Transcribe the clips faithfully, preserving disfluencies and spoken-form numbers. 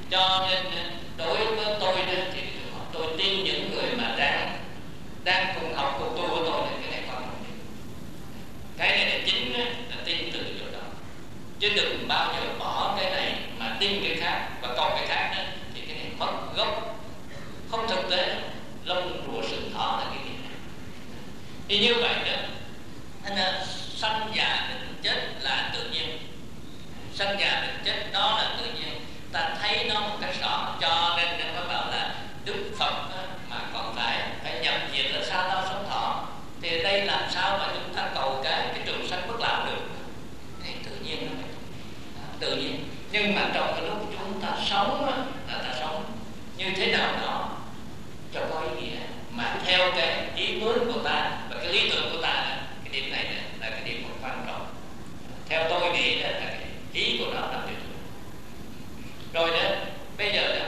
Cho nên đối với tôi đó thì tôi tin những người mà đang đang cùng học cùng tu của tôi thì cái này quan trọng. Cái này là chính là tin từ chỗ đó, chứ đừng bao giờ bỏ cái này mà tin cái khác, và còn cái khác đó thì cái này mất gốc, không thực tế. Lông rùa sừng thỏ là cái gì này. Thì như vậy đó, nên là sanh già bệnh chết là tự nhiên. Sanh già bệnh chết đó là tự nhiên, ta thấy nó một cách rõ. Cho nên nó mới bảo là Đức Phật mà còn phải phải nhập diệt ở sao đâu sống thọ. Thì đây làm sao mà chúng ta cầu cái cái trường sanh bất lão được? Thì tự nhiên nó phải tự nhiên. Nhưng mà trong cái lúc chúng ta sống á, là ta sống như thế nào đó cho có ý nghĩa, mà theo cái ý muốn của ta và cái lý tưởng của ta. Cái điểm này là cái điểm một quan trọng. Theo tôi nghĩ là cái ý của nó là tuyệt vời. Rồi đó, bây giờ đó,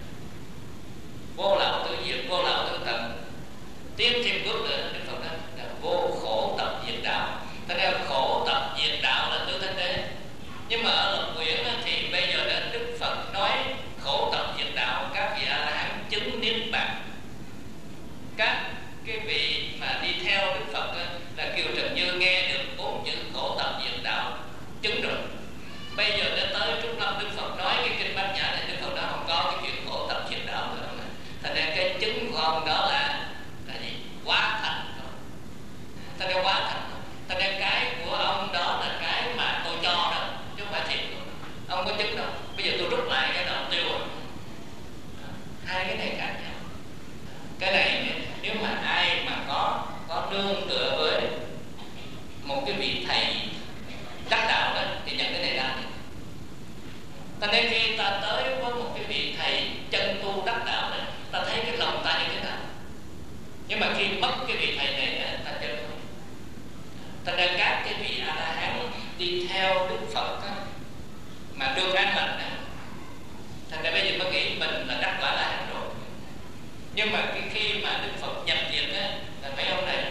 vô lão tự diệt, vô lão tự tận, tiến thêm bước nữa. Đức Phật nói là vô khổ tập diệt đạo. Thật ra khổ tập diệt đạo là tứ thánh đế. Nhưng mà ở Lập Quyển thì bây giờ đó Đức Phật nói khổ tập diệt đạo, các vị A-la-hán chứng niết bàn. Các cái vị mà đi theo Đức Phật là Kiều Trần Như nghe được bốn chữ khổ tập diệt đạo chứng rồi. Bây giờ đến tới Trúc Lâm, Đức Phật nói cái kinh Bát Nhã này, Đức Phật đã không có cái chuyện khổ tập diệt đạo nữa. Thành ra cái chứng của ông đó là là gì? Quá thành rồi. Thành ra quá thành rồi. Thành ra cái của ông đó là cái mà tôi cho đó, chứ không phải thiệt rồi. Ông có chứng đâu. Bây giờ tôi rút lại cái đó tiêu rồi. Hai cái này khác nhau. Cái này nếu mà ai mà có có nương tựa với một cái vị thầy đắc đạo đó thì nhận cái này ra. Ta nên khi ta tới với một cái vị thầy chân tu đắc đạo đó, ta thấy cái lòng ta như thế nào. Nhưng mà khi mất cái vị thầy này ta chân không. Ta nên các cái vị A-la-hán đi theo Đức Phật đó, mà được an lành đó. Thành ra bây giờ mới nghĩ mình là đắc quả La-hán rồi. Nhưng mà cái khi mà Đức Phật nhập diệt á, là mấy ông này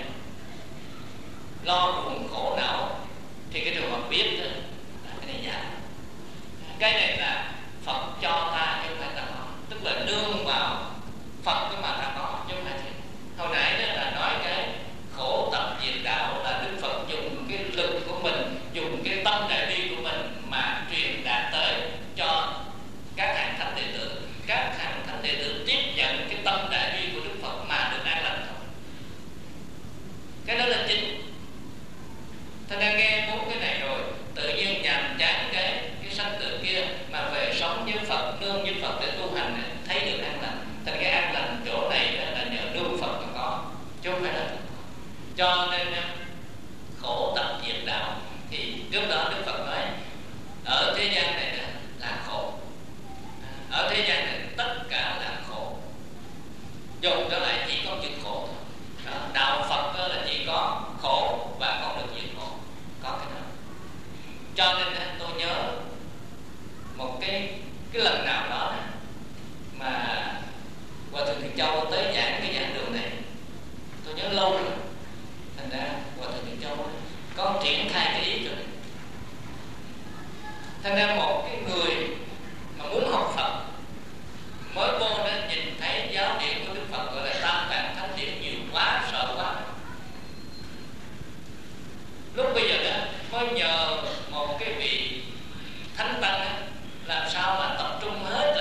lo buồn khổ não, thì cái trường hợp biết đó, là cái này giả. Cái này là Phật cho ta chứ không phải ta có, tức là nương vào Phật cái mà ta có chứ không phải thiệt. Hồi nãy đó là nói cái khổ tập diệt đạo là Đức Phật dùng cái lực của mình, dùng cái tâm đại bi của mình mà truyền đạt tới cho các hàng thánh đệ tử. Các hàng thánh đệ tử tiếp nhận cái tâm đại bi của Đức Phật mà được an lành thôi. Cái đó là chính. Ta đang nghe bốn cái này rồi, tự nhiên nhàm chán cái cái sanh tử kia mà về sống với Phật, nương với Phật để tu hành, thấy được an lành. Thành cái an lành chỗ này là nhờ nương Phật mà có, chứ không phải là. Cho nên khổ tập diệt đạo thì trước đó Đức Phật nói ở thế gian này là khổ, ở thế gian này tất cả là khổ. Dùng trở lại chỉ có chữ khổ thôi. Đó, đạo Phật là chỉ có khổ và con được diệt khổ, có cái đó. Cho nên tôi nhớ một cái cái lần nào đó mà Hòa Thượng Thiện Châu tới giảng cái giảng đường này, tôi nhớ lâu rồi. Thành ra Hòa Thượng Thiện Châu có triển khai cái ý rồi. Thành ra một cái người mà muốn học Phật mới vô đó nhìn thấy giáo điển của Đức Phật gọi là Tam Tạng Thánh Điển nhiều quá, sợ quá. Lúc bây giờ đó mới nhờ một cái vị thánh tăng đó, làm sao mà tập trung hết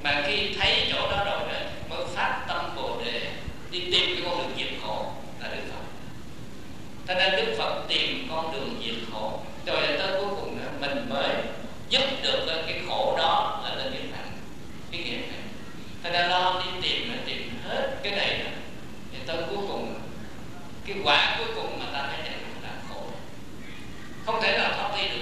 Mà khi thấy chỗ đó rồi đó mới phát tâm Bồ Đề đi tìm cái con đường diệt khổ là Đức Phật. Cho nên Đức Phật tìm con đường diệt khổ, rồi tới cuối cùng đó, mình mới giúp được cái khổ đó là lên niết bàn. Cái nghĩa này, cho nên lo đi tìm tìm hết cái này đó, thì tới cuối cùng cái quả cuối cùng mà ta phải nhận là khổ, không thể nào thoát đi được.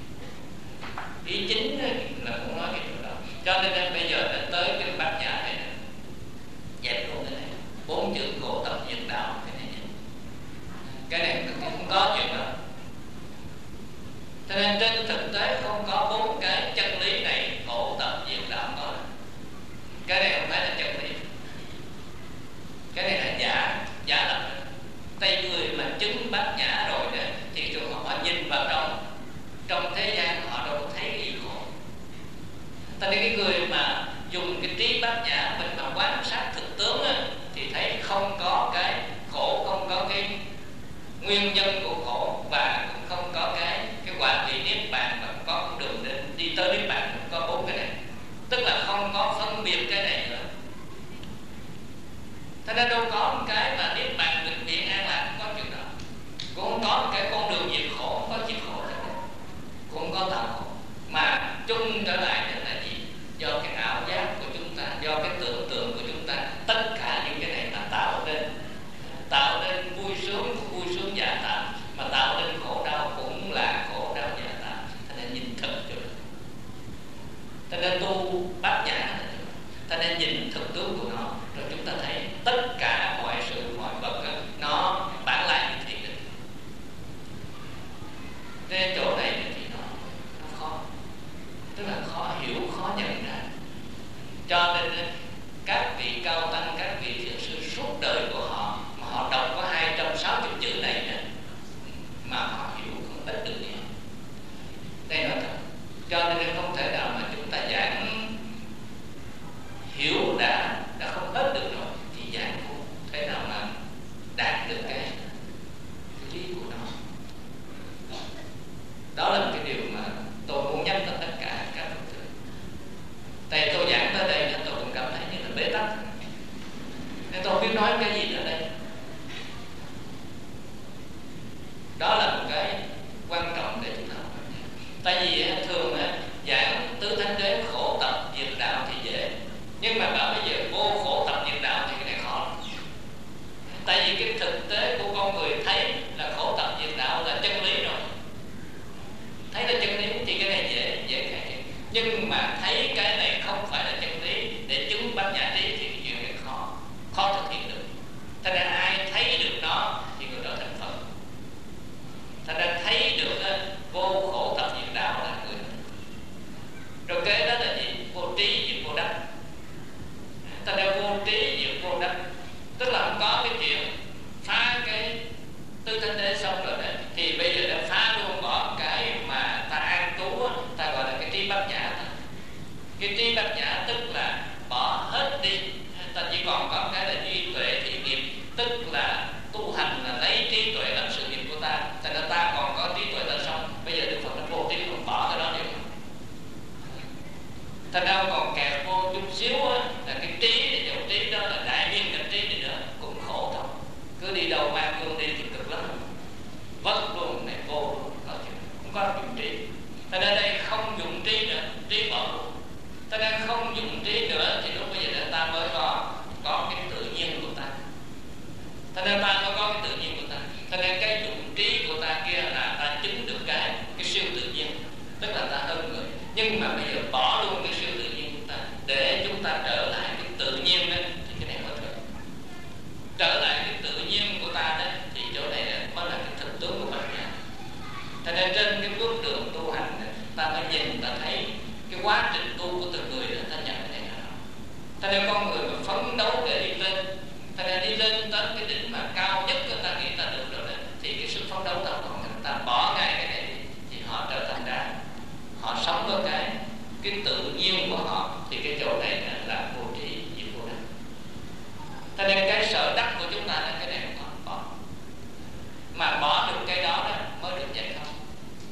Ý chính là cũng nói cái điều đó. Cho nên bây giờ đã tới cái bát nhã này nè, dẹp luôn cái này, bốn chữ khổ tập diệt đạo cái này, cái này không có chuyện đó. Cho nên trên thực tế không có bốn cái chân lý này, khổ tập diệt đạo có. Cái này không phải là chân lý, cái này là giả, giả lập. Tay người mà chứng bát nhã rồi đó thì chúng họ nhìn vào trong trong thế gian họ đâu có thấy cái gì khổ. Tại vì cái người mà dùng cái trí bát nhã mình mà quan sát thực tướng á, thì thấy không có cái khổ, không có cái nguyên nhân của khổ, và cũng không có cái cái quả vị niết bàn, và có con đường đến đi tới niết bàn, cũng có bốn cái này, tức là không có phân biệt cái này nữa. Thế nên đâu có một cái mà niết bàn vĩnh viễn an lạc, không có chuyện đó. Cũng không có một cái con đường diệt khổ, không có diệt khổ nữa, cũng không có tạo khổ. Mà chung trở lại đó là gì? Do cái ảo giác của chúng ta, do cái tưởng tượng của chúng ta, tất cả những cái này là tạo nên tạo nên vui sướng, vui sướng giả tạo, mà tạo nên khổ đau cũng là khổ đau giả tạo. Thế nên nhìn thật cho được. Thế nên tu bát nhã là được. Thế nên nhìn thực tướng của nó, rồi chúng ta thấy tất cả mọi sự, mọi vật đó, nó bản lại như thiện định. Nên chỗ này thì nó, nó khó, tức là khó hiểu, khó nhận ra. Cho nên các vị cao tăng, các vị thiền sư suốt đời của họ mà họ đọc có hai trăm sáu mươi chữ này nữa, mà họ hiểu không ít được gì. Đây nói thật. Cho nên không thể nào mà chúng ta giảng hiểu đã đã không hết được rồi thì giảng không thể nào mà đạt được cái, cái lý của nó. Đó là một cái điều mà tôi muốn nhắc tới tất cả các Phật tử. Tại tôi giảng tới đây tôi cũng cảm thấy như là bế tắc, nên tôi không biết nói cái gì nữa đây. Đó là một cái quan trọng để chúng ta học. Tại vì thường giảng tứ thánh đế khổ tập diệt đạo thì dễ, nhưng mà bảo bây giờ vô khổ tập diệt đạo thì cái này khó. Tại vì cái thực tế của con người thấy là khổ tập diệt đạo là chân lý rồi, thấy là chân lý thì cái này dễ dễ cải thiện. Nhưng mà thấy cái này không phải là chân lý để chứng bát nhã trí thì cái chuyện này khó khó thực hiện được. Thành ra ai thấy được nó thì người đó thành Phật. Thành ra thấy được đó, vô khổ tập diệt đạo là người đó. Rồi kế đó là gì? Vô trí diệt vô đắc. Thành ra vô trí diệt vô đắc, tức là không có cái chuyện phá cái tư thánh đế xong rồi đó, thì bây giờ đã phá luôn bỏ cái mà ta an trú, ta gọi là cái trí bát nhã. Cái trí bát nhã tức là bỏ hết đi, ta chỉ còn có cái là duy tuệ thiện nghiệp, tức là tu hành là lấy trí tuệ làm sự nghiệp của ta. Thành ra ta còn có trí tuệ ta xong, bây giờ Đức Phật nó vô trí còn bỏ cái đó đi. Thành ra còn kẹt vô chút xíu á, là cái trí thì dầu trí đó là đại viên cái trí này nữa cũng khổ thôi. Cứ đi đâu mang gương đi thì cực lắm, vất luôn này vô luôn, có chuyện không có dụng trí. Thành ra đây không dụng trí nữa, trí bỏ luôn. Thành ra không dụng trí nữa thì lúc bây giờ ta mới có có cái tự nhiên của ta. Thành ra ta mới có cái tự nhiên của ta. Thành ra cái dụng trí của ta kia là ta chứng được cái cái siêu tự nhiên, tức là ta hơn người. Nhưng mà bây giờ bỏ luôn cái siêu tự nhiên của ta để chúng ta trở lại cái tự nhiên đó, thì cái này mới được. Trở lại cái tự nhiên của ta đó thì chỗ này mới là cái thực tướng của bát nhã. Cho nên trên cái bước đường tu hành đó, ta mới nhìn, ta thấy cái quá trình tu của từng người đó, ta nhận cái này nào. Cho nên con người mà phấn đấu để đi lên, cho nên đi lên tới cái đỉnh mà cao nhất của ta nghĩ ta được rồi đó, thì cái sức phấn đấu ta còn ta bỏ ngay cái này thì họ trở thành đá. Họ sống với cái cái tự nhiên của họ thì cái chỗ này là vô trí diệt vô đắc. Cho nên cái sở đắc của chúng ta là cái này không bỏ. Mà bỏ được cái đó đó mới được giải thoát,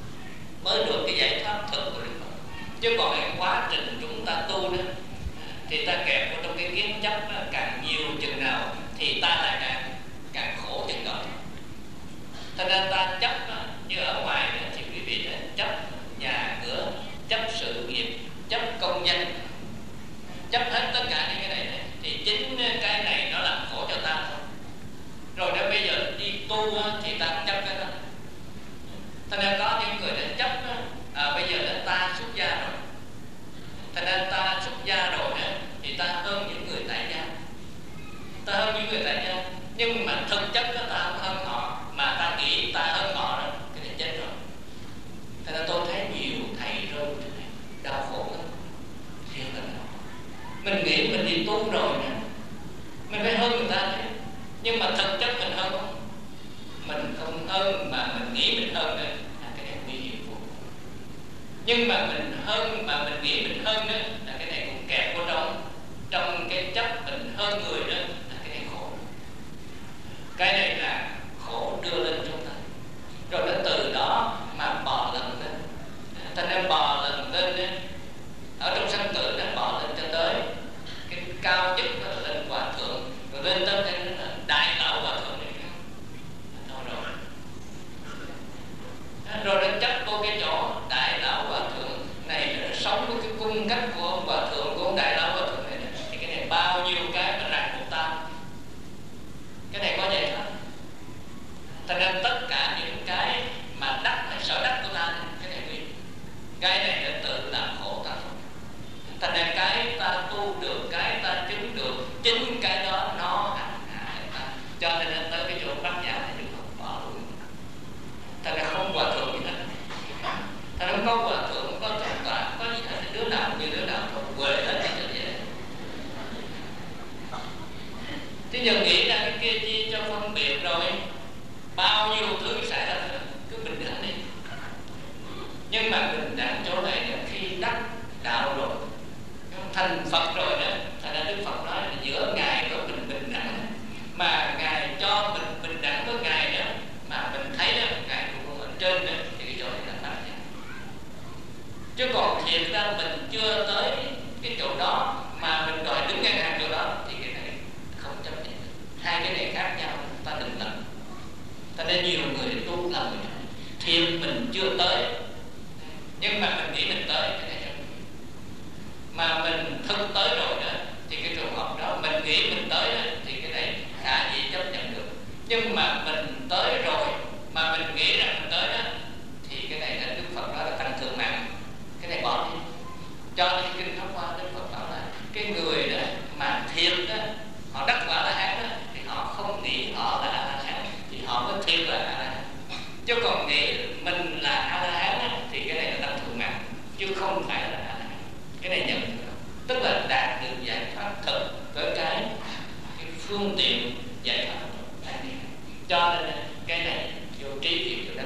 mới được cái giải thoát thực của Đức Phật. Chứ còn cái quá trình chúng ta tu đó thì ta kẹp vào trong cái kiến chấp càng nhiều chừng nào thì ta lại càng càng khổ chừng đó. Thành ra ta chấp như ở ngoài thì quý vị đã chấp nhà cửa, chấp sự nghiệp, chấp công danh, chấp hết tất cả những cái này, thì chính cái này nó làm khổ cho ta thôi. Rồi đến bây giờ đi tu thì ta cũng chấp cái đó. Thành ra có những người đã chấp à, bây giờ là ta xuất gia rồi, thành ra ta xuất gia rồi đó, thì ta hơn những người tại gia, ta hơn những người tại gia. Nhưng mà thực chất đó ta không hơn họ, mà ta nghĩ ta hơn họ đó, cái này chết rồi. Thành ra tôi thấy nhiều thầy rơi thế này, đau khổ lắm, thiệt là đau. Mình nghĩ mình đi tu rồi nè, mình phải hơn người ta đấy, nhưng mà thực chất mình hơn không? Mình không hơn mà mình nghĩ mình hơn đấy, là cái này nguy hiểm vô. Nhưng mà mình hơn mà mình nghĩ mình hơn đó, là cái này cũng kẹp vô trong trong cái chấp mình hơn người đó, là cái này khổ. Cái này là khổ đưa lên chúng ta, rồi đến từ đó mà bò lần lên. Thành ra bò lần lên đó, ở trong sanh tử nó bò lên cho tới cái cao nhất là lên hòa thượng, rồi lên tới cái là đại lão hòa thượng này. Thôi rồi, rồi nó chấp vô cái chỗ đại lão hòa thượng này, nó sống với cái cung cách của ông hòa thượng, của ông đại lão hòa thượng này, thì cái này bao nhiêu cái mà ràng buộc ta. Cái này có vậy thôi. Thành ra tất cả những cái mà đắc hay sở đắc của ta, cái này nguy, cái này là tự làm khổ ta thôi. Thành ra cái ta tu được, cái ta chứng được, chính cái đó nó hành hạ ta. Cho nên tới cái chỗ Bát Nhã thì đừng không bỏ luôn. Thành ra không hòa thượng gì hết. Thành ra không có hòa thượng, không có thượng tọa, có gì hết. Đứa nào như đứa nào thôi, quê hết thì cho dễ. Thế giờ nghĩ ra cái kia chi cho phân biệt rồi, bao nhiêu thứ xảy ra, cứ bình đẳng đi. Nhưng mà bình đẳng chỗ này là khi đắc đạo rồi, thành Phật rồi đó. Thành ra Đức Phật nói là giữa Ngài và mình bình đẳng, mà Ngài cho mình bình đẳng với Ngài đó, mà mình thấy đó Ngài cũng ở trên đó, thì cái chỗ này là Bát Nhã. Chứ còn thiệt ra mình chưa tới cái chỗ đó mà mình đòi đứng ngang hàng chỗ đó, thì cái này không chấp nhận. Hai cái này khác nhau, ta đừng lầm. Ta nên nhiều người tu lầm rồi, thiệt mình chưa tới, nhưng mà mình nghĩ mình tới, cái này không. Mà mình thực tới rồi đó, thì cái trường hợp đó mình nghĩ mình tới đó, thì cái này khả dĩ chấp nhận được. Nhưng mà mình tới rồi mà mình nghĩ rằng mình tới đó, thì cái này là Đức Phật nói là tăng thượng mạng, cái này bỏ đi. Cho nên kinh Pháp Hoa Đức Phật bảo là cái người đó mà thiệt đó, họ đắc quả La Hán đó, thì họ không nghĩ họ là A La Hán, thì họ mới thiệt là A La Hán. Chứ còn nghĩ mình là A La Hán đó, thì cái này là tăng thượng mạng, chứ không phải là A La Hán. Cái này nhận được, tức là đạt được giải pháp thực với cái, cái phương tiện giải pháp. Cho nên cái này vô trí thì chỗ đó.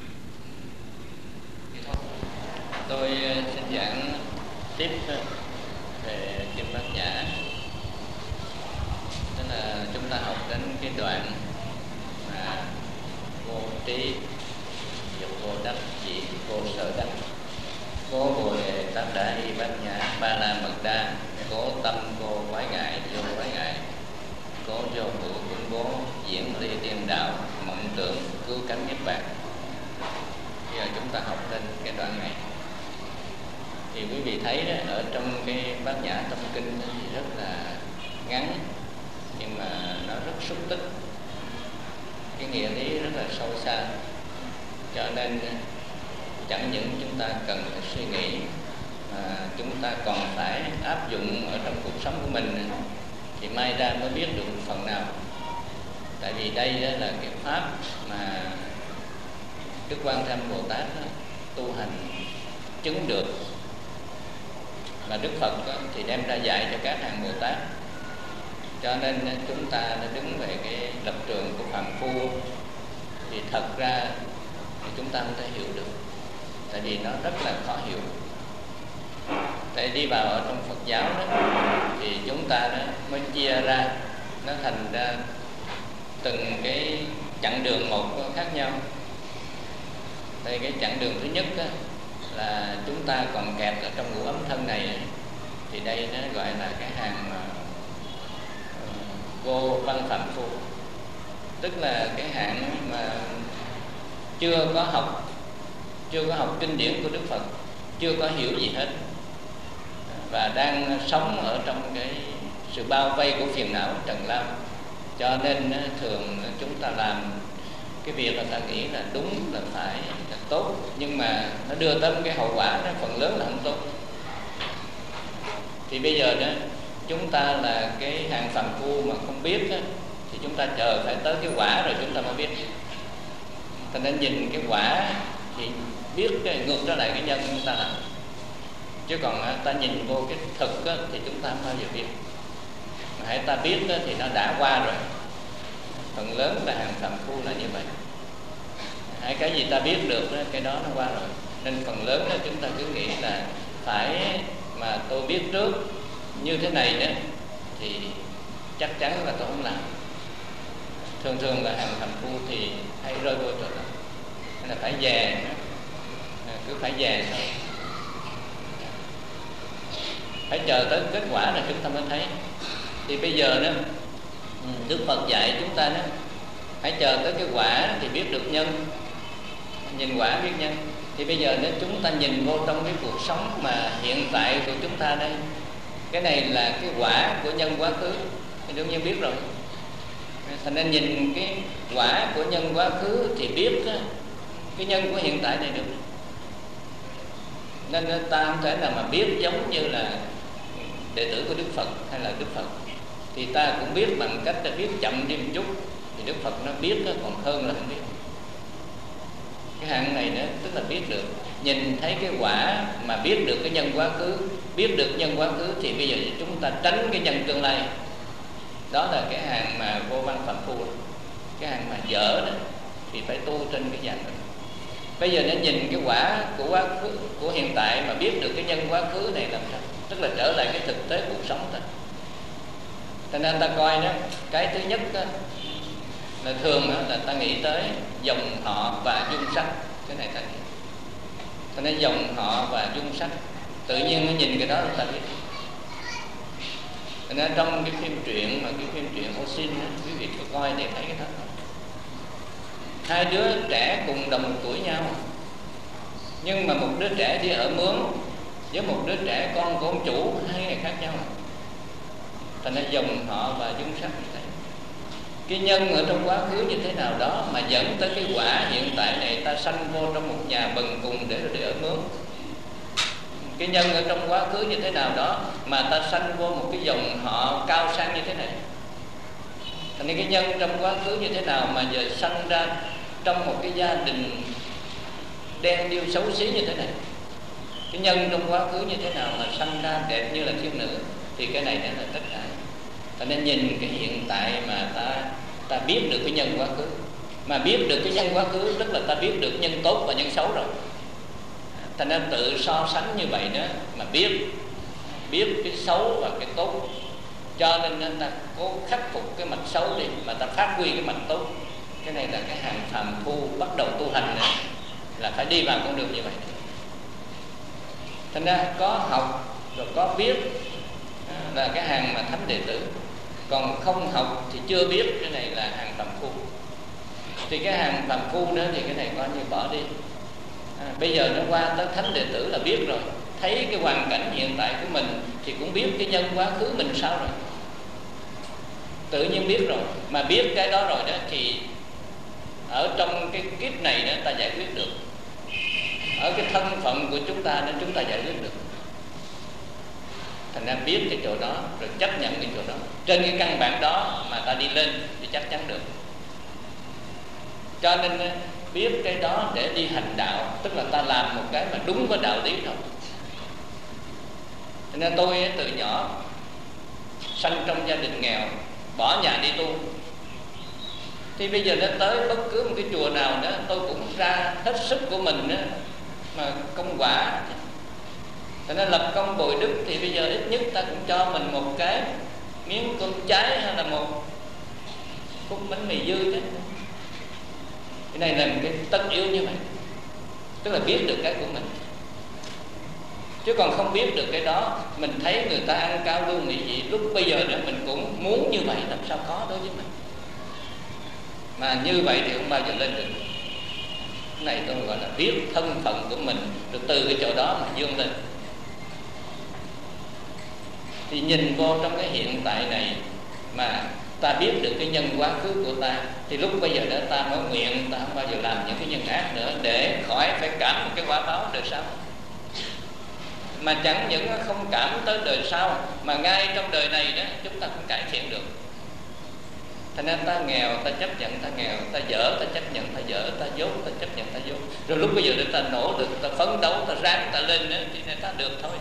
Tôi xin giảng tiếp về Kinh Bát Nhã. Tức là chúng ta học đến cái đoạn mà vô trí, dục vô đắc, dị vô sở đắc, cố bồ đề tát đa y bát nhã, ba la mật đa, cố tâm vô quái ngại, vô quái ngại, cố vô ngữ vững cố, diễn ly tiên đạo, mộng tưởng cứu cánh niết bàn. Bây giờ chúng ta học lên cái đoạn này, thì quý vị thấy đó, ở trong cái Bát Nhã Tâm Kinh thì rất là ngắn, nhưng mà nó rất xúc tích, cái nghĩa lý rất là sâu xa. Cho nên chẳng những chúng ta cần phải suy nghĩ, mà chúng ta còn phải áp dụng ở trong cuộc sống của mình, thì mai ra mới biết được phần nào. Tại vì đây đó là cái pháp mà Đức Quan Thế Âm Bồ Tát đó, tu hành chứng được, mà Đức Phật đó, thì đem ra dạy cho các hàng Bồ Tát. Cho nên chúng ta đã đứng về cái lập trường của phàm phu, thì thật ra thì chúng ta không thể hiểu được, tại vì nó rất là khó hiểu. Tại đi vào ở trong Phật giáo đó, thì chúng ta đó mới chia ra, nó thành ra từng cái chặng đường một khác nhau. Đây cái chặng đường thứ nhất đó, là chúng ta còn kẹt ở trong ngũ ấm thân này, thì đây nó gọi là cái vô văn phạm phu, tức là cái hạng mà chưa có học chưa có học kinh điển của Đức Phật, chưa có hiểu gì hết, và đang sống ở trong cái sự bao vây của phiền não trần lao. Cho nên thường chúng ta làm cái việc là ta nghĩ là đúng, là phải, là tốt, nhưng mà nó đưa tới cái hậu quả đó phần lớn là không tốt. Thì bây giờ đó chúng ta là cái hàng phàm phu mà không biết đó, thì chúng ta chờ phải tới cái quả rồi chúng ta mới biết. Ta nên nhìn cái quả thì biết cái ngược trở lại cái nhân chúng ta làm. Chứ còn ta nhìn vô cái thực đó, thì chúng ta không bao giờ biết. Mà hãy ta biết đó, thì nó đã qua rồi. Phần lớn là hàng phàm phu là như vậy. Hãy cái gì ta biết được đó, cái đó nó qua rồi. Nên phần lớn đó chúng ta cứ nghĩ là phải mà tôi biết trước như thế này đó thì chắc chắn là tôi không làm. Thường thường là hàng phàm phu thì hay rơi vô chỗ đó, hay là phải dè, cứ phải dè thôi, phải chờ tới kết quả là chúng ta mới thấy. Thì bây giờ đó Đức Phật dạy chúng ta đó, hãy chờ tới cái quả thì biết được nhân, nhìn quả biết nhân. Thì bây giờ nếu chúng ta nhìn vô trong cái cuộc sống mà hiện tại của chúng ta đây, cái này là cái quả của nhân quá khứ thì đương nhiên biết rồi. Thành nên nhìn cái quả của nhân quá khứ thì biết đó, cái nhân của hiện tại này được. Nên ta không thể nào mà biết giống như là đệ tử của Đức Phật hay là Đức Phật. Thì ta cũng biết bằng cách ta biết chậm đi một chút. Thì Đức Phật nó biết đó, còn hơn là không biết. Cái hạng này đó tức là biết được, nhìn thấy cái quả mà biết được cái nhân quá khứ. Biết được nhân quá khứ thì bây giờ chúng ta tránh cái nhân tương lai. Đó là cái hàng mà vô văn phạm phu. Cái hàng mà dở đó thì phải tu trên cái dạng đó. Bây giờ nó nhìn cái quả của quá khứ, của hiện tại mà biết được cái nhân quá khứ này làm sao? Tức là trở lại cái thực tế cuộc sống thôi. Cho nên ta coi đó, cái thứ nhất đó, là thường đó, là ta nghĩ tới dòng họ và dung sắc. Cái này ta nghĩ. Cho nên dòng họ và dung sắc, tự nhiên nó nhìn cái đó là ta biết. Cho nên trong cái phim truyện mà cái phim truyện Osin đó, quý vị cứ coi để thấy cái đó. Hai đứa trẻ cùng đồng tuổi nhau, nhưng mà một đứa trẻ đi ở mướn với một đứa trẻ con của ông chủ, hai người khác nhau. Thành ra dòng họ và dung sắc như thế. Cái nhân ở trong quá khứ như thế nào đó mà dẫn tới cái quả hiện tại này, ta sanh vô trong một nhà bần cùng để rồi đi ở mướn. Cái nhân ở trong quá khứ như thế nào đó mà ta sanh vô một cái dòng họ cao sang như thế này. Thành nên cái nhân trong quá khứ như thế nào mà giờ sanh ra trong một cái gia đình đen điêu xấu xí như thế này. Cái nhân trong quá khứ như thế nào mà sanh ra đẹp như là thiên nữ. Thì cái này là tất cả. Ta nên nhìn cái hiện tại mà ta ta biết được cái nhân quá khứ. Mà biết được cái nhân quá khứ tức là ta biết được nhân tốt và nhân xấu rồi. Ta nên tự so sánh như vậy đó mà biết biết cái xấu và cái tốt. Cho nên, nên ta cố khắc phục cái mặt xấu đi mà ta phát huy cái mặt tốt. Cái này là cái hàng phàm phu bắt đầu tu hành này, là phải đi vào con đường như vậy. Thành ra có học rồi có biết là cái hàng mà thánh đệ tử. Còn không học thì chưa biết, cái này là hàng phàm phu. Thì cái hàng phàm phu đó thì cái này coi như bỏ đi. À, bây giờ nó qua tới thánh đệ tử là biết rồi, thấy cái hoàn cảnh hiện tại của mình thì cũng biết cái nhân quá khứ mình sao rồi. Tự nhiên biết rồi. Mà biết cái đó rồi đó thì ở trong cái kiếp này đó ta giải quyết được. Ở cái thân phận của chúng ta nên chúng ta giải quyết được. Thành ra biết cái chỗ đó rồi chấp nhận cái chỗ đó. Trên cái căn bản đó mà ta đi lên thì chắc chắn được. Cho nên biết cái đó để đi hành đạo, tức là ta làm một cái mà đúng với đạo lý thôi. Cho nên tôi từ nhỏ sanh trong gia đình nghèo, bỏ nhà đi tu. Thì bây giờ nó tới bất cứ một cái chùa nào đó tôi cũng ra hết sức của mình đó, mà công quả. Cho nên lập công bồi đức thì bây giờ ít nhất ta cũng cho mình một cái miếng cơm cháy hay là một khúc bánh mì dư chứ. Cái này là một cái tất yếu như vậy. Tức là biết được cái của mình. Chứ còn không biết được cái đó, mình thấy người ta ăn cao lương mỹ vị, lúc bây giờ đó mình cũng muốn như vậy, làm sao có đối với mình. Mà như vậy thì không bao giờ lên được. Cái này tôi gọi là biết thân phận của mình, rồi từ cái chỗ đó mà vươn lên. Thì nhìn vô trong cái hiện tại này mà ta biết được cái nhân quá khứ của ta, thì lúc bây giờ đó ta mới nguyện, ta không bao giờ làm những cái nhân ác nữa, để khỏi phải cảm một cái quả báo đời sau. Mà chẳng những không cảm tới đời sau, mà ngay trong đời này đó chúng ta cũng cải thiện được. Thành ra ta nghèo ta chấp nhận ta nghèo, ta dở ta chấp nhận ta dở, ta dốt ta chấp nhận ta dốt. Rồi lúc bây giờ để ta nỗ lực, ta phấn đấu, ta ráng ta lên đó, thì ta được thôi.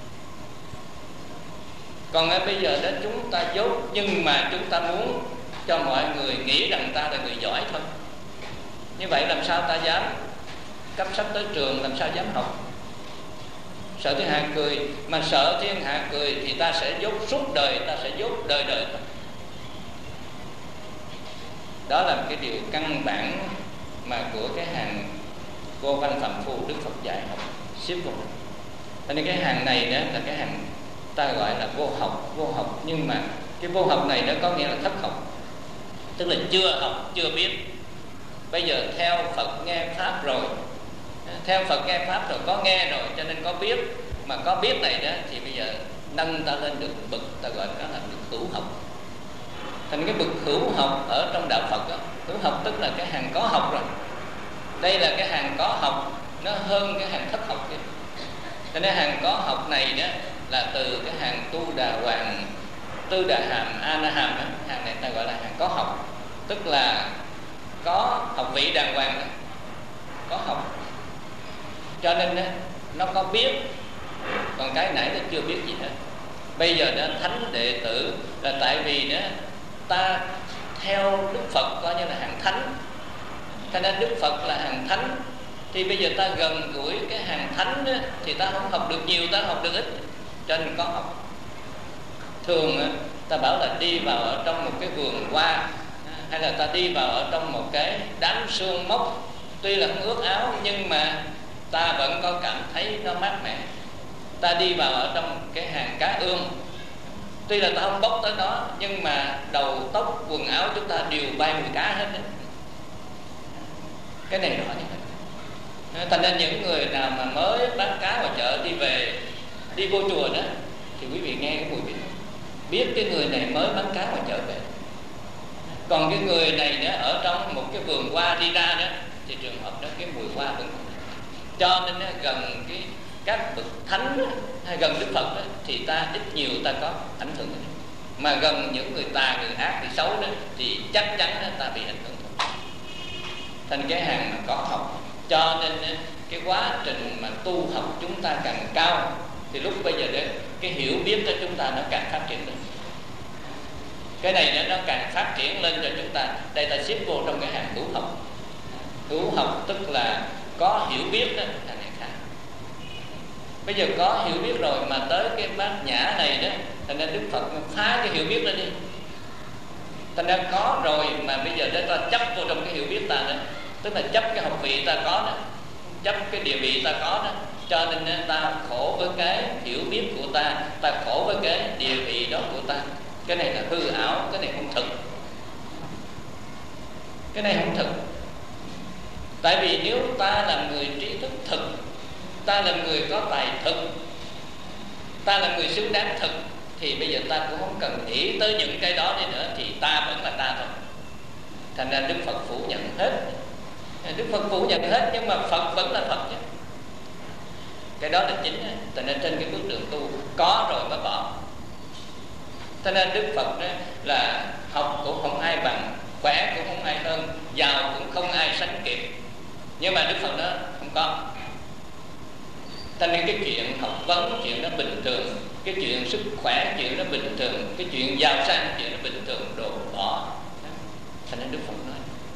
Còn bây giờ đó chúng ta dốt, nhưng mà chúng ta muốn cho mọi người nghĩ rằng ta là người giỏi thôi. Như vậy làm sao ta dám cấp sách tới trường, làm sao dám học? Sợ thiên hạ cười, mà sợ thiên hạ cười thì ta sẽ dốt suốt đời, ta sẽ dốt đời đời thôi. Đó là một cái điều căn bản mà của cái hàng Vô Văn Phạm Phu Đức Phật dạy học xếp vô. Cho nên cái hàng này đó là cái hàng ta gọi là vô học. Vô học nhưng mà cái vô học này nó có nghĩa là thất học, tức là chưa học, chưa biết. Bây giờ theo Phật nghe Pháp rồi, theo Phật nghe Pháp rồi, có nghe rồi cho nên có biết. Mà có biết này đó thì bây giờ nâng ta lên được bậc, ta gọi đó là bậc hữu học. Thành cái bậc hữu học ở trong đạo Phật đó, hữu học tức là cái hàng có học rồi. Đây là cái hàng có học, nó hơn cái hàng thất học kia. Cho nên hàng có học này đó là từ cái hàng Tu Đà Hoàng, Tư Đà Hàm, A Na Hàm đó. Hàng này ta gọi là hàng có học, tức là có học vị đàng hoàng đó, có học. Cho nên đó, nó có biết, còn cái nãy nó chưa biết gì hết. Bây giờ đó thánh đệ tử là tại vì đó ta theo Đức Phật coi như là hàng thánh, cho nên Đức Phật là hàng thánh. Thì bây giờ ta gần gũi cái hàng thánh đó, thì ta không học được nhiều, ta học được ít, cho nên có học. Thường ta bảo là đi vào ở trong một cái vườn hoa, hay là ta đi vào ở trong một cái đám sương mốc, tuy là không ướt áo nhưng mà ta vẫn có cảm thấy nó mát mẻ. Ta đi vào ở trong cái hàng cá ương, tuy là ta không bốc tới đó nhưng mà đầu tóc quần áo chúng ta đều bay mùi cá hết đấy. Cái này rõ như vậy. Thành ra những người nào mà mới bán cá ngoài chợ đi về, đi vô chùa đó, thì quý vị nghe cái mùi vị, biết cái người này mới bán cá ngoài chợ về. Còn cái người này đó ở trong một cái vườn hoa đi ra đó, thì trường hợp đó cái mùi hoa vẫn còn. Cho nên đó, gần cái các bậc thánh đó, hay gần Đức Phật đó, thì ta ít nhiều ta có ảnh hưởng. Mà gần những người tà, người ác, người xấu đó, thì chắc chắn đó, ta bị ảnh hưởng. Thành cái hàng mà có học, cho nên cái quá trình mà tu học chúng ta càng cao, thì lúc bây giờ đó cái hiểu biết của chúng ta nó càng phát triển lên. Cái này đó, nó càng phát triển lên cho chúng ta. Đây ta xếp vô trong cái hàng hữu học. Hữu học tức là có hiểu biết đó, là này khác. Bây giờ có hiểu biết rồi mà tới cái bát nhã này đó, thành ra Đức Phật phá cái hiểu biết lên đi. Thành ra có rồi mà bây giờ đó ta chấp vô trong cái hiểu biết ta đó, tức là chấp cái học vị ta có đó, chấp cái địa vị ta có đó, cho nên ta khổ với cái hiểu biết của ta, ta khổ với cái địa vị đó của ta. Cái này là hư ảo, cái này không thực. Cái này không thực. Tại vì nếu ta là người trí thức thực, ta là người có tài thực, ta là người xứng đáng thực, thì bây giờ ta cũng không cần nghĩ tới những cái đó đi nữa, thì ta vẫn là ta thôi. Thành ra Đức Phật phủ nhận hết. Đức Phật phủ nhận hết, nhưng mà Phật vẫn là Phật chứ. Cái đó là chính. Thành ra trên cái bước đường tu có rồi mới bỏ. Cho nên Đức Phật đó là học cũng không ai bằng, khỏe cũng không ai hơn, giàu cũng không ai sánh kịp. Nhưng mà Đức Phật đó không có. Cho nên cái chuyện học vấn, chuyện đó bình thường, cái chuyện sức khỏe, chuyện đó bình thường, cái chuyện giàu sang, chuyện đó bình thường, đồ bỏ. Cho nên Đức Phật nói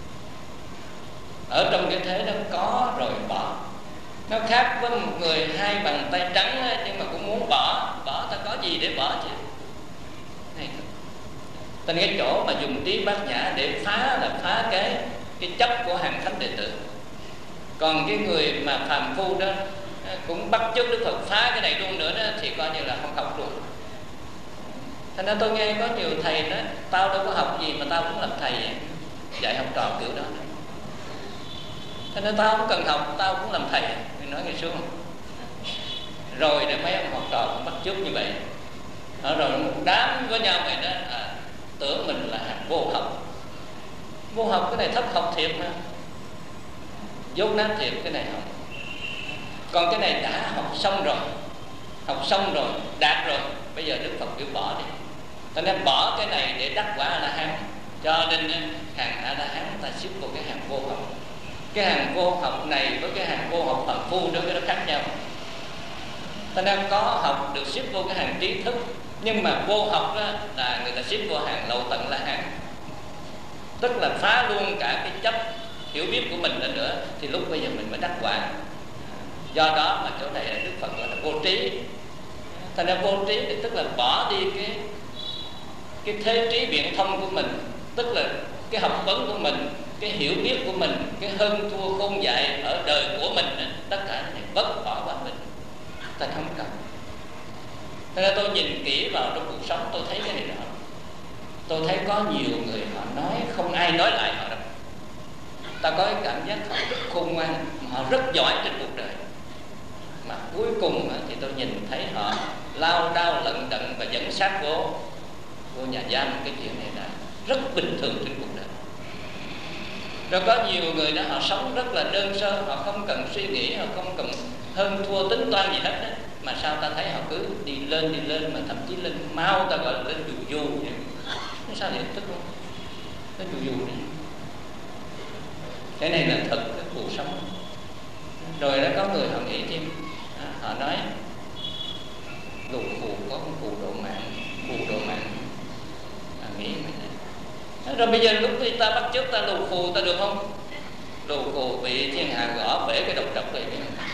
ở trong cái thế đó có rồi bỏ. Nó khác với một người hai bàn tay trắng nhưng mà cũng muốn bỏ. Bỏ ta có gì để bỏ chứ. Này, tên cái chỗ mà dùng trí bát nhã để phá là phá cái cái chấp của hàng thánh đệ tử. Còn cái người mà phàm phu đó cũng bắt chước Đức Phật phá cái này luôn nữa đó, thì coi như là không học luôn. Thành ra tôi nghe có nhiều thầy nói tao đâu có học gì mà tao cũng làm thầy vậy, dạy học trò kiểu đó. Thành ra tao không cần học, tao cũng làm thầy. Mình nói ngày xưa rồi để mấy ông học trò cũng bắt chước như vậy. Đó, rồi một đám với nhau vậy đó, à, tưởng mình là hạng vô học. Vô học cái này thất học thiệt mà, dốt nát thiệt cái này học. Còn cái này đã học xong rồi, học xong rồi, đạt rồi, bây giờ Đức Phật kêu bỏ đi. Cho nên bỏ cái này để đắc quả A-la-hán. Cho nên hàng A-la-hán ta xếp vào cái hàng vô học. Cái hàng vô học này với cái hàng vô học phàm phu đó, cái nó khác nhau. Cho nên có học được xếp vô cái hàng trí thức, nhưng mà vô học đó là người ta xếp vô hàng lậu tận La-hán, tức là phá luôn cả cái chấp hiểu biết của mình lên nữa, thì lúc bây giờ mình mới đắc quả. Do đó mà chỗ này là Đức Phật gọi là vô trí. Thành ra vô trí thì tức là bỏ đi cái cái thế trí biện thông của mình, tức là cái học vấn của mình, cái hiểu biết của mình, cái hơn thua khôn dại ở đời của mình, tất cả này vứt bỏ qua mình, ta không cần. Thành ra tôi nhìn kỹ vào trong cuộc sống, tôi thấy cái này đó. Tôi thấy có nhiều người họ nói không ai nói lại họ đâu. Ta có cái cảm giác họ rất khôn ngoan, họ rất giỏi trên cuộc đời, mà cuối cùng thì tôi nhìn thấy họ lao đao lận đận và dẫn sát vô vô nhà giam. Cái chuyện này là rất bình thường trên cuộc đời. Rồi có nhiều người đó họ sống rất là đơn sơ, họ không cần suy nghĩ, họ không cần hơn thua tính toán gì hết đó. Mà sao ta thấy họ cứ đi lên đi lên, mà thậm chí lên mau, ta gọi là lên dù dù vậy. Sao vậy? Tức không? Lên dù dù này. Cái này là thật cái cuộc sống. Rồi đó có người họ nghĩ thêm, họ nói lù phù có con phù độ mạng, phù độ mạng, à, nghĩ vậy. Rồi bây giờ lúc ta bắt chước ta lù phù ta được không? Lù phù bị thiên hạ gõ bể cái đầu trọc vậy.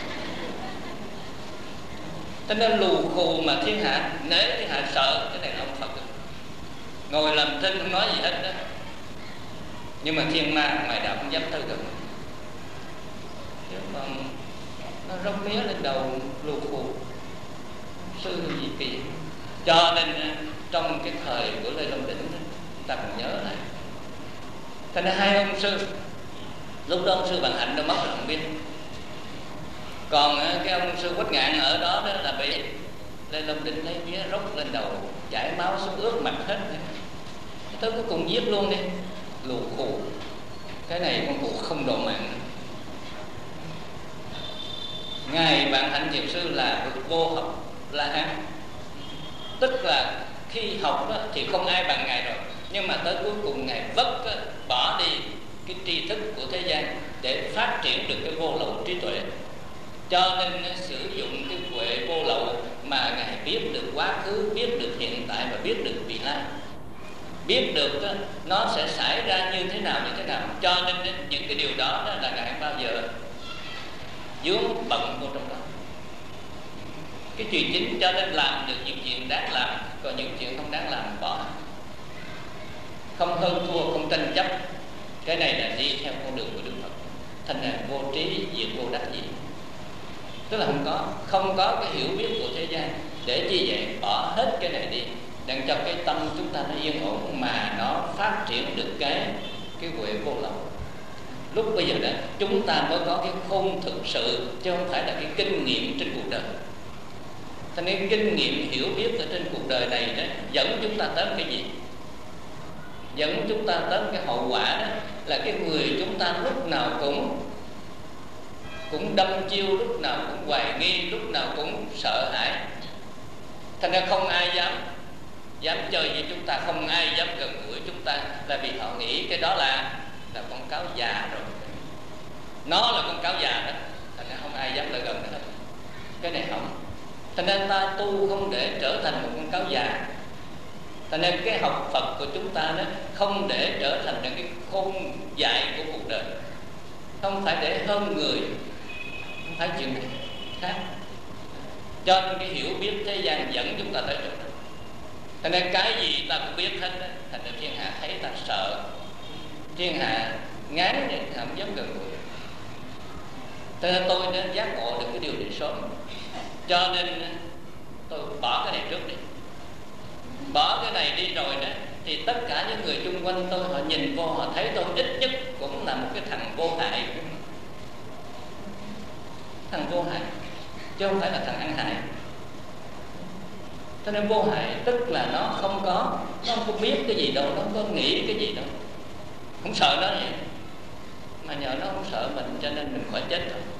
Cho nên lù phù mà thiên hạ nể, thiên hạ sợ, cái này là ông Phật ngồi làm thinh không nói gì hết đó. Nhưng mà thiên ma ngoài đạo không dám tới gần. Chứ còn nó róc mía lên đầu lù phù sư gì kỳ. Cho nên trong cái thời của Lê Long Đỉnh ta còn nhớ lại. Thành ra hai ông sư, lúc đó ông sư Bằng Hạnh đã mất rồi không biết. Còn cái ông sư Quách Ngạn ở đó, đó là bị Lê Long Đỉnh lấy mía róc lên đầu, chảy máu xuống ướt mặt hết. Tới cuối cùng giết luôn đi, lù khù. Cái này con cụ không độ mạng. Ngài Bạn Hạnh Thiền Sư là vô học La-hán, tức là khi học đó, thì không ai bằng Ngài rồi. Nhưng mà tới cuối cùng Ngài vất đó, bỏ đi cái tri thức của thế gian để phát triển được cái vô lậu trí tuệ. Cho nên sử dụng cái huệ vô lậu mà Ngài biết được quá khứ, biết được hiện tại và biết được vị lai. Biết được đó, nó sẽ xảy ra như thế nào như thế nào. Cho nên những cái điều đó, đó là Ngài bao giờ dướng bận vô trong đó. Cái chuyện chính, cho nên làm được những chuyện đáng làm, còn những chuyện không đáng làm bỏ. Không hơn thua, không tranh chấp. Cái này là đi theo con đường của Đức Phật. Thành ra vô trí diệt vô đắc gì. Tức là không có Không có cái hiểu biết của thế gian. Để chi vậy? Bỏ hết cái này đi, để cho cái tâm chúng ta nó yên ổn, mà nó phát triển được cái cái huệ vô lậu. Lúc bây giờ đó chúng ta mới có cái khôn thực sự, chứ không phải là cái kinh nghiệm trên cuộc đời. Cho nên kinh nghiệm hiểu biết ở trên cuộc đời này đó dẫn chúng ta tới cái gì? Dẫn chúng ta tới cái hậu quả đó là cái người chúng ta lúc nào cũng cũng đâm chiêu, lúc nào cũng hoài nghi, lúc nào cũng sợ hãi. Thành ra không ai dám dám chơi với chúng ta, không ai dám gần gũi chúng ta, là vì họ nghĩ cái đó là là con cáo già rồi. Nó là con cáo già đó, thành ra không ai dám lại gần nữa. Cái này không. Thành ra ta tu không để trở thành một con cáo già. Thành ra cái học Phật của chúng ta đó không để trở thành những cái khôn dại của cuộc đời, không phải để hơn người, không phải chuyện này khác. Cho nên cái hiểu biết thế gian dẫn chúng ta tới chỗ đó. Thành ra cái gì ta cũng biết hết đó. Thành ra thiên hạ thấy ta sợ, thiên hạ ngán vậy, không dám gần gũi. Cho nên tôi đã giác ngộ được cái điều này sớm, cho nên tôi bỏ cái này trước đi. Bỏ cái này đi rồi đó thì tất cả những người chung quanh tôi, họ nhìn vô, họ thấy tôi ít nhất cũng là một cái thằng vô hại. Thằng vô hại chứ không phải là thằng ăn hại. Cho nên vô hại tức là nó không có, nó không có biết cái gì đâu, nó không có nghĩ cái gì đâu, không sợ nó vậy. Mà nhờ nó không sợ mình cho nên mình khỏi chết thôi.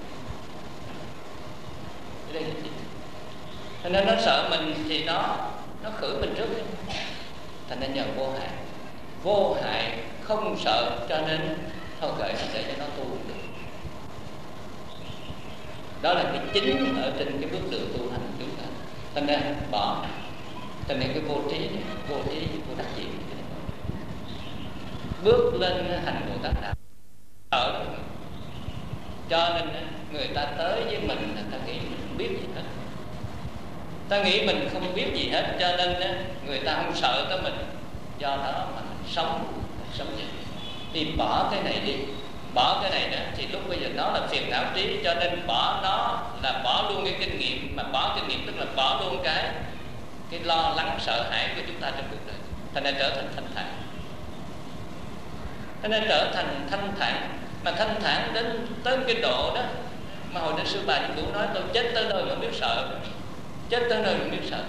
Đây là gì? Cho nên nó sợ mình thì nó nó khử mình trước. Thành nên nhờ vô hại. Vô hại không sợ cho nên thôi gợi nó để cho nó tu được. Đó là cái chính ở trên cái bước đường tu hành của chúng ta. Thành nên bỏ. Thành nên cái vô trí này, vô trí, vô đắc gì. Bước lên hành Bồ Tát đạo sợ lắm. Cho nên người ta tới với mình, người ta nghĩ mình không biết gì hết. Ta nghĩ mình không biết gì hết, cho nên người ta không sợ tới mình. Do đó mà mình sống, sống gì? Thì bỏ cái này đi, bỏ cái này đó thì lúc bây giờ nó là phiền não trí, cho nên bỏ nó là bỏ luôn cái kinh nghiệm. Mà bỏ kinh nghiệm tức là bỏ luôn cái cái lo lắng sợ hãi của chúng ta trong cuộc đời. Thành nên trở thành thanh thản. Thành nên trở thành thanh thản. Mà thanh thản đến tới cái độ đó mà hồi đến sư bà Như Cũ nói tôi chết tới nơi mà không biết sợ. Chết tới nơi mà không biết sợ.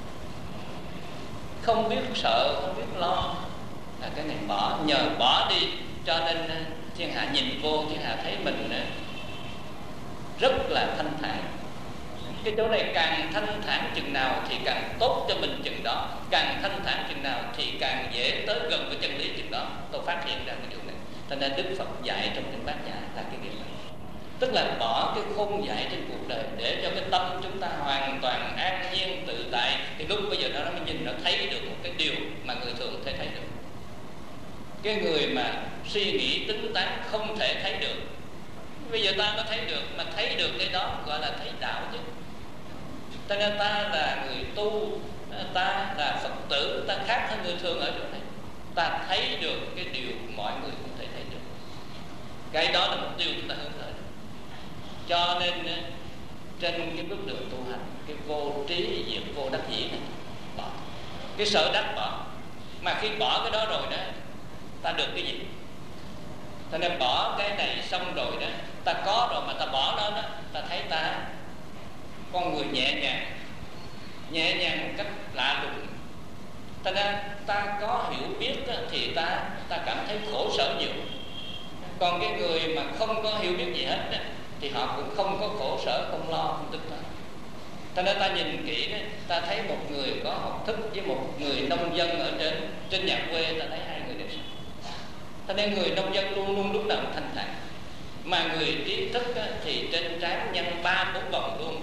Không biết sợ, không biết lo là cái này bỏ. Nhờ bỏ đi cho nên thiên hạ nhìn vô, thiên hạ thấy mình rất là thanh thản. Cái chỗ này càng thanh thản chừng nào thì càng tốt cho mình chừng đó. Càng thanh thản chừng nào thì càng dễ tới gần với chân lý chừng đó. Tôi phát hiện ra cái điều này. Thành ra Đức Phật dạy trong kinh Bát Nhã là cái điều này. Tức là bỏ cái khôn dạy trên cuộc đời để cho cái tâm chúng ta hoàn toàn an nhiên tự tại. Thì lúc bây giờ nó mới nhìn, nó thấy được một cái điều mà người thường thể thấy được. Cái người mà suy nghĩ tính toán không thể thấy được. Bây giờ ta có thấy được, mà thấy được cái đó gọi là thấy đạo chứ. Cho nên ta là người tu, ta là Phật tử, ta khác hơn người thường ở chỗ này. Ta thấy được cái điều mọi người không thể thấy được. Cái đó là mục tiêu chúng ta hướng tới. Cho nên trên cái bước đường tu hành, cái vô trí diệt vô đắc dĩ này bỏ. Cái sợ đắc bỏ. Mà khi bỏ cái đó rồi đó, ta được cái gì? Ta nên bỏ cái này xong rồi đó, ta có rồi mà ta bỏ nó đó, ta thấy ta con người nhẹ nhàng, nhẹ nhàng một cách lạ lùng. Ta nên ta có hiểu biết đó, thì ta ta cảm thấy khổ sở nhiều. Còn cái người mà không có hiểu biết gì hết đó, thì họ cũng không có khổ sở, không lo, không tức toán. Cho nên ta nhìn kỹ đó, ta thấy một người có học thức với một người nông dân ở trên trên nhà quê, ta thấy hai người đều sống. Cho nên người nông dân luôn luôn lúc nào cũng thanh thản. Mà người trí thức á, thì trên trán nhân ba bốn vòng luôn.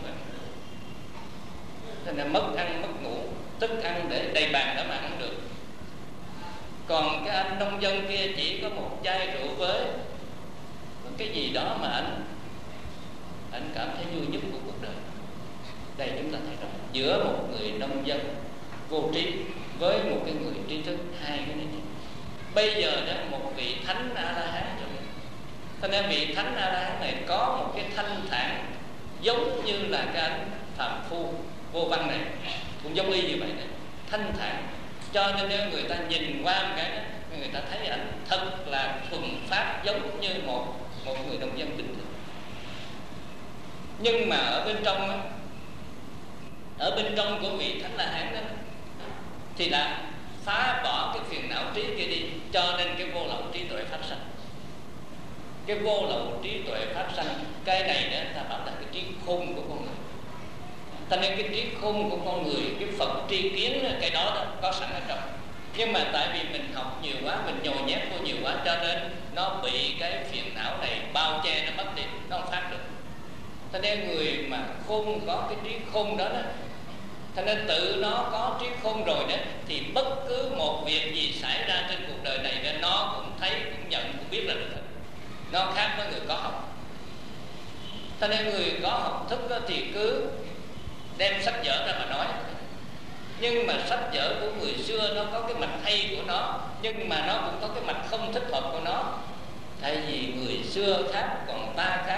Cho nên mất ăn mất ngủ, thức ăn để đầy bàn đó mà ăn được. Còn cái anh nông dân kia chỉ có một chai rượu với cái gì đó mà anh anh cảm thấy vui nhất của cuộc đời. Đây chúng ta thấy rõ giữa một người nông dân vô trí với một cái người trí thức, hai cái này. Bây giờ đó một vị thánh A La Hán rồi. Cho nên vị thánh A La Hán này có một cái thanh thản giống như là cái anh phàm phu vô văn này, cũng giống y như vậy đấy, thanh thản. Cho nên nếu người ta nhìn qua một cái đó, người ta thấy ảnh thật là thuần pháp, giống như một một người nông dân bình thường. Nhưng mà ở bên trong đó, ở bên trong của vị thánh La Hán đó thì là phá bỏ cái phiền não trí kia đi, cho nên cái vô lậu trí tuệ phát sanh. Cái vô lậu trí tuệ phát sanh, cái này đó ta bảo là cái trí khôn của con người. Cho nên cái trí khôn của con người, cái Phật tri kiến, cái đó, đó có sẵn ở trong. Nhưng mà tại vì mình học nhiều quá, mình nhồi nhét vô nhiều quá, cho nên nó bị cái phiền não này bao che, nó mất đi, nó không phát được. Cho nên người mà khôn có cái trí khôn đó đó, cho nên tự nó có trí khôn rồi đó, thì bất cứ một việc gì xảy ra trên cuộc đời này nên nó cũng thấy, cũng nhận, cũng biết là được. Nó khác với người có học. Cho nên người có học thức đó thì cứ đem sách vở ra mà nói. Nhưng mà sách vở của người xưa nó có cái mặt hay của nó, nhưng mà nó cũng có cái mặt không thích hợp của nó. Tại vì người xưa khác, còn ta khác.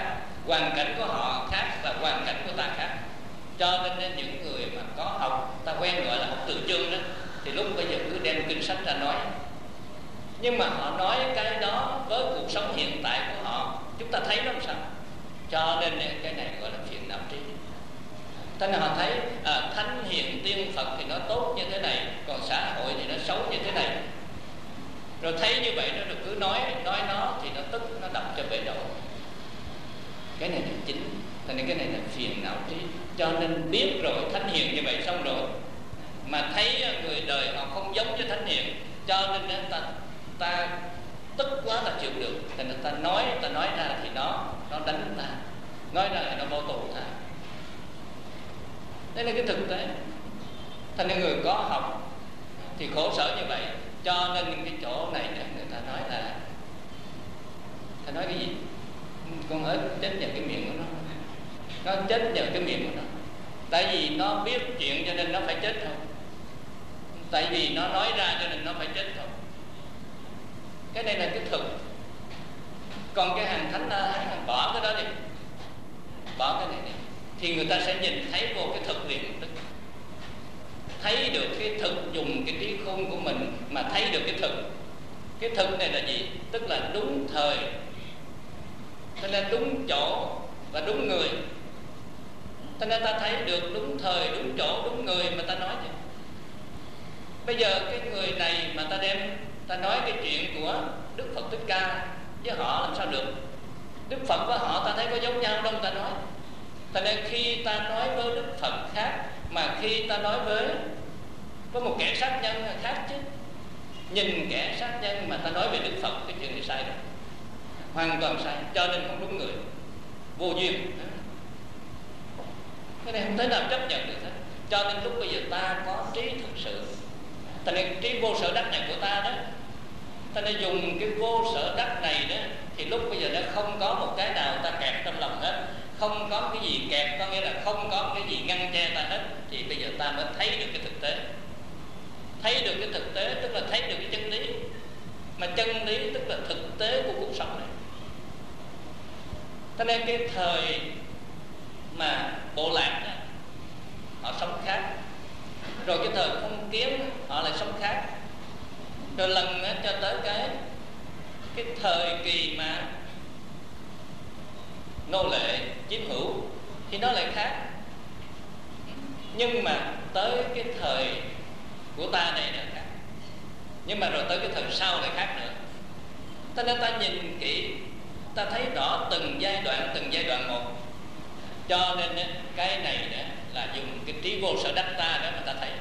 hoàn cảnh của họ khác và hoàn cảnh của ta khác. Cho nên những người mà có học, ta quen gọi là học từ chương đó, thì lúc bây giờ cứ đem kinh sách ra nói. Nhưng mà họ nói cái đó với cuộc sống hiện tại của họ, chúng ta thấy nó làm sao? Cho nên cái này gọi là phiền não trí. Thế nên họ thấy à, thánh hiền tiên Phật thì nó tốt như thế này, còn xã hội thì nó xấu như thế này. Rồi thấy như vậy nó được cứ nói nói nó thì nó tức, nó đập cho bể đầu. Cái này là chính. Thế nên cái này là phiền não trí. Cho nên biết rồi thánh hiền như vậy xong rồi, mà thấy người đời họ không giống với thánh hiền, cho nên ta ta tức quá, ta chịu được. Thế nên ta nói ta nói ra thì nó nó đánh ta, nói ra thì nó vô tù ta. Đây là cái thực tế. Thành nên người có học thì khổ sở như vậy. Cho nên cái chỗ này người ta nói là, ta nói cái gì? Con ếch chết nhờ cái miệng của nó, nó chết nhờ cái miệng của nó. Tại vì nó biết chuyện cho nên nó phải chết thôi. Tại vì nó nói ra cho nên nó phải chết thôi. Cái này là cái thực. Còn cái hàng thánh ta bỏ cái đó đi, bỏ cái này đi, thì người ta sẽ nhìn thấy vô cái thực liền tức. Thấy được cái thực, dùng cái trí khôn của mình mà thấy được cái thực. Cái thực này là gì? Tức là đúng thời, cho nên đúng chỗ và đúng người. Cho nên ta thấy được đúng thời, đúng chỗ, đúng người mà ta nói chứ. Bây giờ cái người này mà ta đem, ta nói cái chuyện của Đức Phật Thích Ca với họ làm sao được? Đức Phật với họ ta thấy có giống nhau đâu ta nói. Cho nên khi ta nói với Đức Phật khác, mà khi ta nói với có một kẻ sát nhân khác chứ. Nhìn kẻ sát nhân mà ta nói về Đức Phật, cái chuyện này sai rồi, hoàn toàn sai. Cho nên không đúng người, vô duyên. Cái này không thể nào chấp nhận được hết. Cho nên lúc bây giờ ta có trí thực sự, ta nên trí vô sở đắc này của ta đó, ta nên dùng cái vô sở đắc này đó, thì lúc bây giờ nó không có một cái nào ta kẹt trong lòng hết. Không có cái gì kẹt, có nghĩa là không có cái gì ngăn che ta hết. Thì bây giờ ta mới thấy được cái thực tế. Thấy được cái thực tế tức là thấy được cái chân lý. Mà chân lý tức là thực tế của cuộc sống này. Cho nên cái thời mà bộ lạc đó, họ sống khác. Rồi cái thời phong kiến họ lại sống khác. Rồi lần đó, cho tới cái cái thời kỳ mà nô lệ chiếm hữu thì nó lại khác. Nhưng mà tới cái thời của ta này nó khác. Nhưng mà rồi tới cái thời sau lại khác nữa. Cho nên ta nhìn kỹ, ta thấy rõ từng giai đoạn, từng giai đoạn một. Cho nên cái này là dùng cái trí vô sở đắc ta đó mà ta thấy.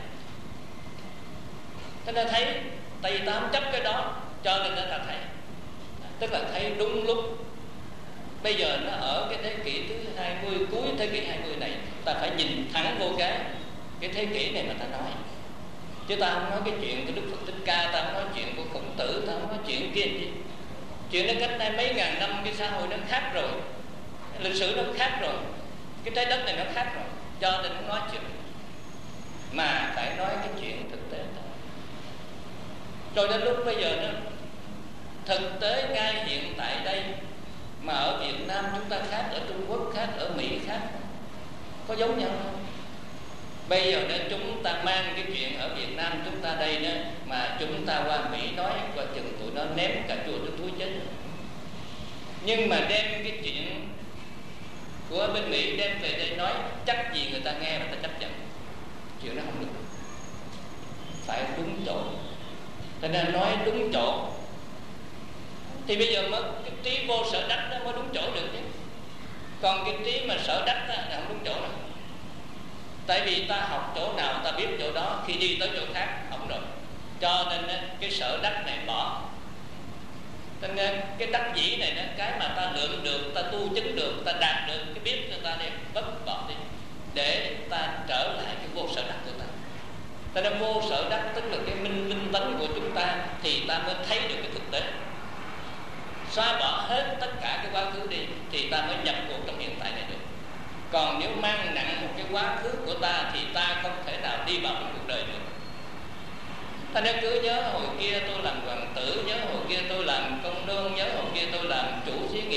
Cho nên thấy, tại vì ta không chấp cái đó, cho nên ta thấy. Tức là thấy đúng lúc. Bây giờ nó ở cái thế kỷ thứ hai mươi, cuối thế kỷ hai mươi này, ta phải nhìn thẳng vô cái cái thế kỷ này mà ta nói. Chứ ta không nói cái chuyện của Đức Phật Thích Ca, ta không nói chuyện của Khổng Tử, ta không nói chuyện kia gì. Chuyện nó cách đây mấy ngàn năm, cái xã hội nó khác rồi, lịch sử nó khác rồi, cái trái đất này nó khác rồi. Cho nên không nói chuyện, mà phải nói cái chuyện thực tế thôi. Rồi đến lúc bây giờ nó thực tế ngay hiện tại đây, mà ở Việt Nam chúng ta khác, ở Trung Quốc khác, ở Mỹ khác, có giống nhau không? Bây giờ đó chúng ta mang cái chuyện ở Việt Nam chúng ta đây đó, mà chúng ta qua Mỹ nói, qua chừng tụi nó ném cả chùa nước thúi chết. Nhưng mà đem cái chuyện của bên Mỹ đem về đây nói, chắc gì người ta nghe và ta chấp nhận. Chuyện đó không được, phải đúng chỗ. Cho nên nói đúng chỗ thì bây giờ mới cái trí vô sở đắc đó mới đúng chỗ được chứ. Còn cái trí mà sở đắc đó là không đúng chỗ đâu. Tại vì ta học chỗ nào ta biết chỗ đó, khi đi tới chỗ khác không được. Cho nên cái sở đắc này bỏ. Cho nên cái đắc dĩ này, cái mà ta lượng được, ta tu chứng được, ta đạt được cái biết cho ta đem vứt bỏ đi, để ta trở lại cái vô sở đắc của ta. Cho nên vô sở đắc tức là cái minh minh tánh của chúng ta, thì ta mới thấy được cái thực tế. Xóa bỏ hết tất cả cái quá khứ đi, thì ta mới nhập cuộc trong hiện tại này được. Còn nếu mang nặng một cái quá khứ của ta, thì ta không thể nào đi vào trong cuộc đời được. Ta nên cứ nhớ hồi kia tôi làm hoàng tử, nhớ hồi kia tôi làm công nương, nhớ hồi kia tôi làm chủ xí nghiệp.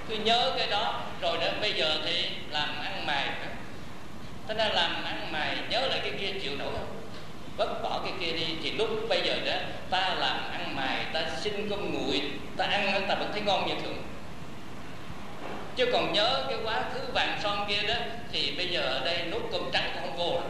cứ nhớ cái đó rồi đó bây giờ thì làm ăn mày, ta đang làm ăn mày nhớ lại cái kia chịu nổi không? Vứt bỏ cái kia đi. Thì lúc bây giờ đó ta làm ăn mày, ta xin cơm nguội, ta ăn ta vẫn thấy ngon như thường. Chứ còn nhớ cái quá khứ vàng son kia đó thì bây giờ ở đây nút cơm trắng cũng không vô rồi.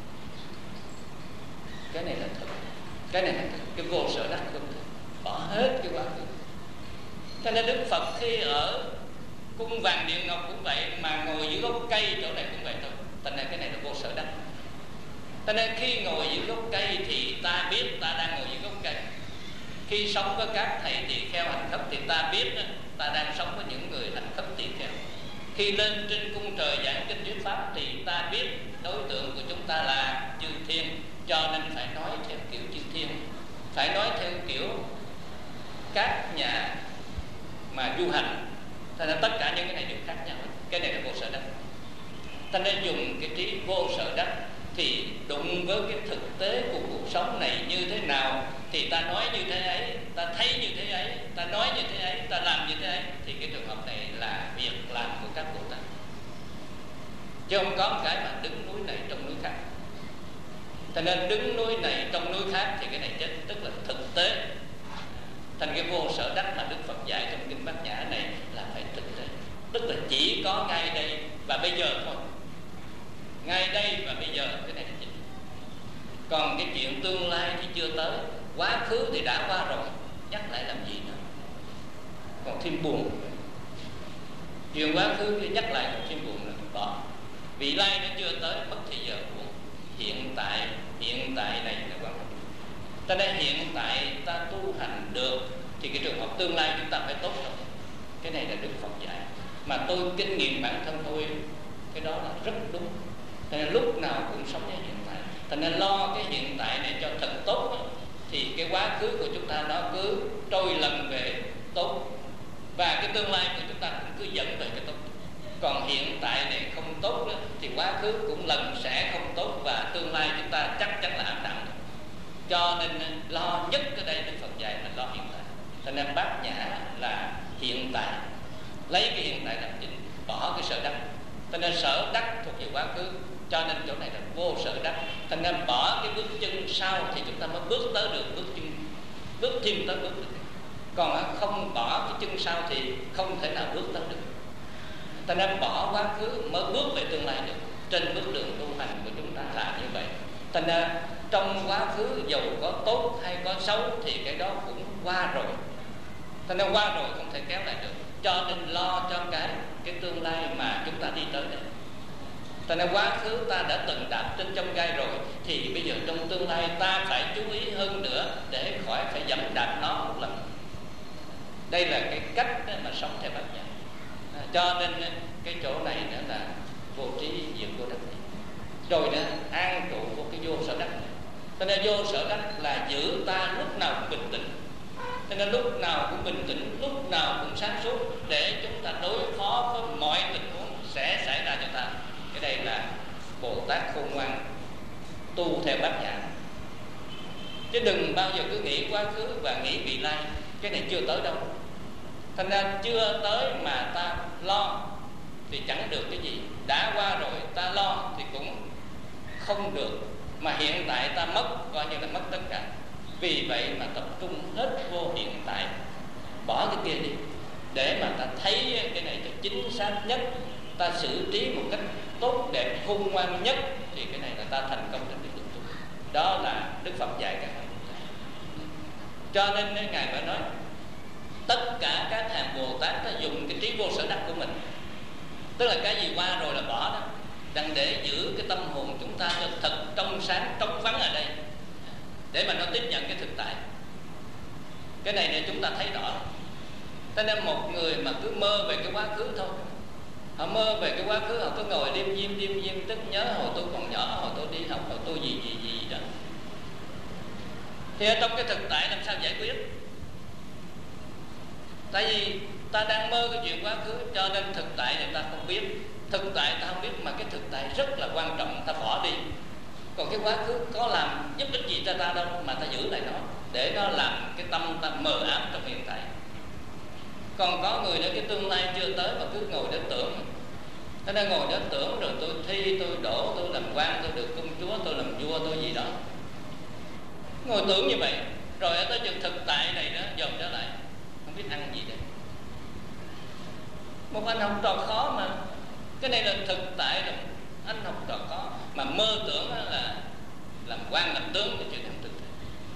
Cái này là thật, cái này là thật, cái vô sở đắc không thật, bỏ hết cái quá khứ. Cho nên Đức Phật khi ở cung vàng điện ngọc cũng vậy, mà ngồi dưới gốc cây chỗ này cũng vậy thôi. Thành ra cái này là vô sở đắc. Cho nên khi ngồi dưới gốc cây thì ta biết ta đang ngồi dưới gốc cây. Khi sống với các thầy tỳ kheo hành khất thì ta biết ta đang sống với những người hành khất tỳ kheo. Khi lên trên cung trời giảng kinh thuyết pháp thì ta biết đối tượng của chúng ta là chư thiên, cho nên phải nói theo kiểu chư thiên, phải nói theo kiểu các nhà mà du hành. Thành ra tất cả những cái này đều khác nhau. Cái này là vô sở đắc. Ta nên dùng cái trí vô sở đắc thì đụng với cái thực tế của cuộc sống này như thế nào thì ta nói như thế ấy, ta thấy như thế ấy, ta nói như thế ấy, ta làm như thế ấy. Thì cái trường hợp này là việc làm của các Bồ Tát, chứ không có một cái mà đứng núi này trong núi khác. Cho nên đứng núi này trong núi khác thì cái này chết, tức là thực tế. Thành cái vô sở đắc mà Đức Phật dạy trong kinh Bát Nhã này là phải thực tế, tức là chỉ có ngay đây và bây giờ thôi. Ngay đây và bây giờ cái này là chính. Còn cái chuyện tương lai thì chưa tới, quá khứ thì đã qua rồi, nhắc lại làm gì nữa, còn thêm buồn. Chuyện quá khứ thì nhắc lại còn thêm buồn nữa, bỏ. Vị lai nó chưa tới, mất thì giờ buồn. Hiện tại, hiện tại này là quan trọng. Ta nên hiện tại ta tu hành được thì cái trường hợp tương lai chúng ta phải tốt rồi. Cái này là Đức Phật dạy, mà tôi kinh nghiệm bản thân tôi, cái đó là rất đúng. Cho nên lúc nào cũng sống với hiện tại. Cho nên lo cái hiện tại này cho thật tốt đó, thì cái quá khứ của chúng ta nó cứ trôi lần về tốt, và cái tương lai của chúng ta cũng cứ dẫn về cái tốt. Còn hiện tại này không tốt đó, thì quá khứ cũng lần sẽ không tốt, và tương lai chúng ta chắc chắn là ảm đạm. Cho nên lo nhất ở đây Đức Phật dạy mình lo hiện tại. Cho nên Bát Nhã là hiện tại, lấy cái hiện tại làm chính, bỏ cái sở đắc. Cho nên sở đắc thuộc về quá khứ, cho nên chỗ này là vô sở đắc. Cho nên bỏ cái bước chân sau thì chúng ta mới bước tới được bước chân, bước thêm tới bước được. Còn không bỏ cái chân sau thì không thể nào bước tới được. Cho nên bỏ quá khứ mới bước về tương lai được. Trên bước đường tu hành của chúng ta là như vậy. Cho nên trong quá khứ dầu có tốt hay có xấu thì cái đó cũng qua rồi. Cho nên qua rồi không thể kéo lại được. Cho nên lo cho cái cái tương lai mà chúng ta đi tới đây. Cho nên quá khứ ta đã từng đạp trên trong gai rồi, thì bây giờ trong tương lai ta phải chú ý hơn nữa để khỏi phải dẫm đạp nó một lần. Đây là cái cách mà sống theo Bát Nhã. À, cho nên cái chỗ này nữa là vô trí diệt vô đắc. Rồi nữa an trụ của cái vô sở đắc này. Cho nên vô sở đắc là giữ ta lúc nào cũng bình tĩnh. Cho nên lúc nào cũng bình tĩnh, lúc nào cũng sáng suốt để chúng ta đối phó với mọi tình huống sẽ xảy ra cho ta. Cái đây là Bồ Tát khôn ngoan tu theo Bát Nhã. Chứ đừng bao giờ cứ nghĩ quá khứ và nghĩ vị lai. Cái này chưa tới đâu. Thành ra chưa tới mà ta lo thì chẳng được cái gì. Đã qua rồi ta lo thì cũng không được. Mà hiện tại ta mất, coi như là mất tất cả. Vì vậy mà tập trung hết vô hiện tại, bỏ cái kia đi, để mà ta thấy cái này là chính xác nhất, ta xử trí một cách tốt đẹp khôn ngoan nhất, thì cái này là ta thành công trong việc tu. Đó là Đức Phật dạy các hàng Bồ Tát. Cho nên Ngài phải nói tất cả các hàng Bồ Tát ta dùng cái trí vô sở đắc của mình, tức là cái gì qua rồi là bỏ đó, đặng để giữ cái tâm hồn chúng ta được thật trong sáng, trống vắng ở đây, để mà nó tiếp nhận cái thực tại. Cái này này chúng ta thấy rõ. Cho nên một người mà cứ mơ về cái quá khứ thôi, họ mơ về cái quá khứ, họ cứ ngồi đêm diêm đêm diêm tức nhớ hồi tôi còn nhỏ, hồi tôi đi học, hồi tôi gì gì gì đó, thì ở trong cái thực tại làm sao giải quyết? Tại vì ta đang mơ cái chuyện quá khứ, cho nên thực tại này ta không biết. Thực tại ta không biết, mà cái thực tại rất là quan trọng, ta bỏ đi. Còn cái quá khứ có làm giúp ích gì cho ta đâu, mà ta giữ lại nó để nó làm cái tâm ta mờ ám trong hiện tại. Còn có người đó cái tương lai chưa tới mà cứ ngồi đó tưởng. Thế nên ngồi đó tưởng rồi tôi thi, tôi đổ, tôi làm quan, tôi được công chúa, tôi làm vua, tôi gì đó. Ngồi tưởng như vậy, rồi ở tới chừng thực tại này đó dồn trở lại, không biết ăn gì đây. Một anh học trò khó mà, cái này là thực tại rồi. Anh học trò khó mà mơ tưởng là làm quan làm tướng cái chuyện không thực tế.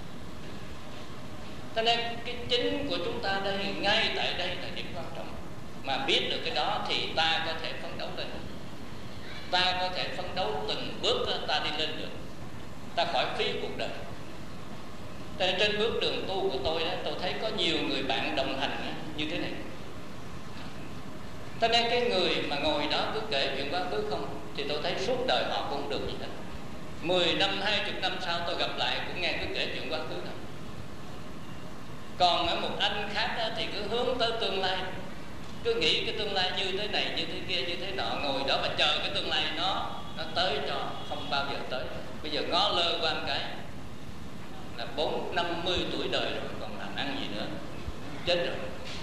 Cho nên cái chính của chúng ta đây, ngay tại đây là điểm quan trọng. Mà biết được cái đó thì ta có thể phấn đấu lên, ta có thể phấn đấu từng bước ta đi lên được, ta khỏi phí cuộc đời. Cho nên trên bước đường tu của tôi đó, tôi thấy có nhiều người bạn đồng hành như thế này. Cho nên cái người mà ngồi đó cứ kể chuyện quá khứ không, thì tôi thấy suốt đời họ cũng được gì hết. Mười năm, hai chục năm sau tôi gặp lại cũng nghe cứ kể chuyện quá khứ đó. Còn ở một anh khác đó, thì cứ hướng tới tương lai, cứ nghĩ cái tương lai như thế này, như thế kia, như thế nọ, ngồi đó và chờ cái tương lai nó nó tới cho, không bao giờ tới. Bây giờ ngó lơ qua một cái là bốn năm mươi tuổi đời rồi, còn làm ăn gì nữa, chết rồi.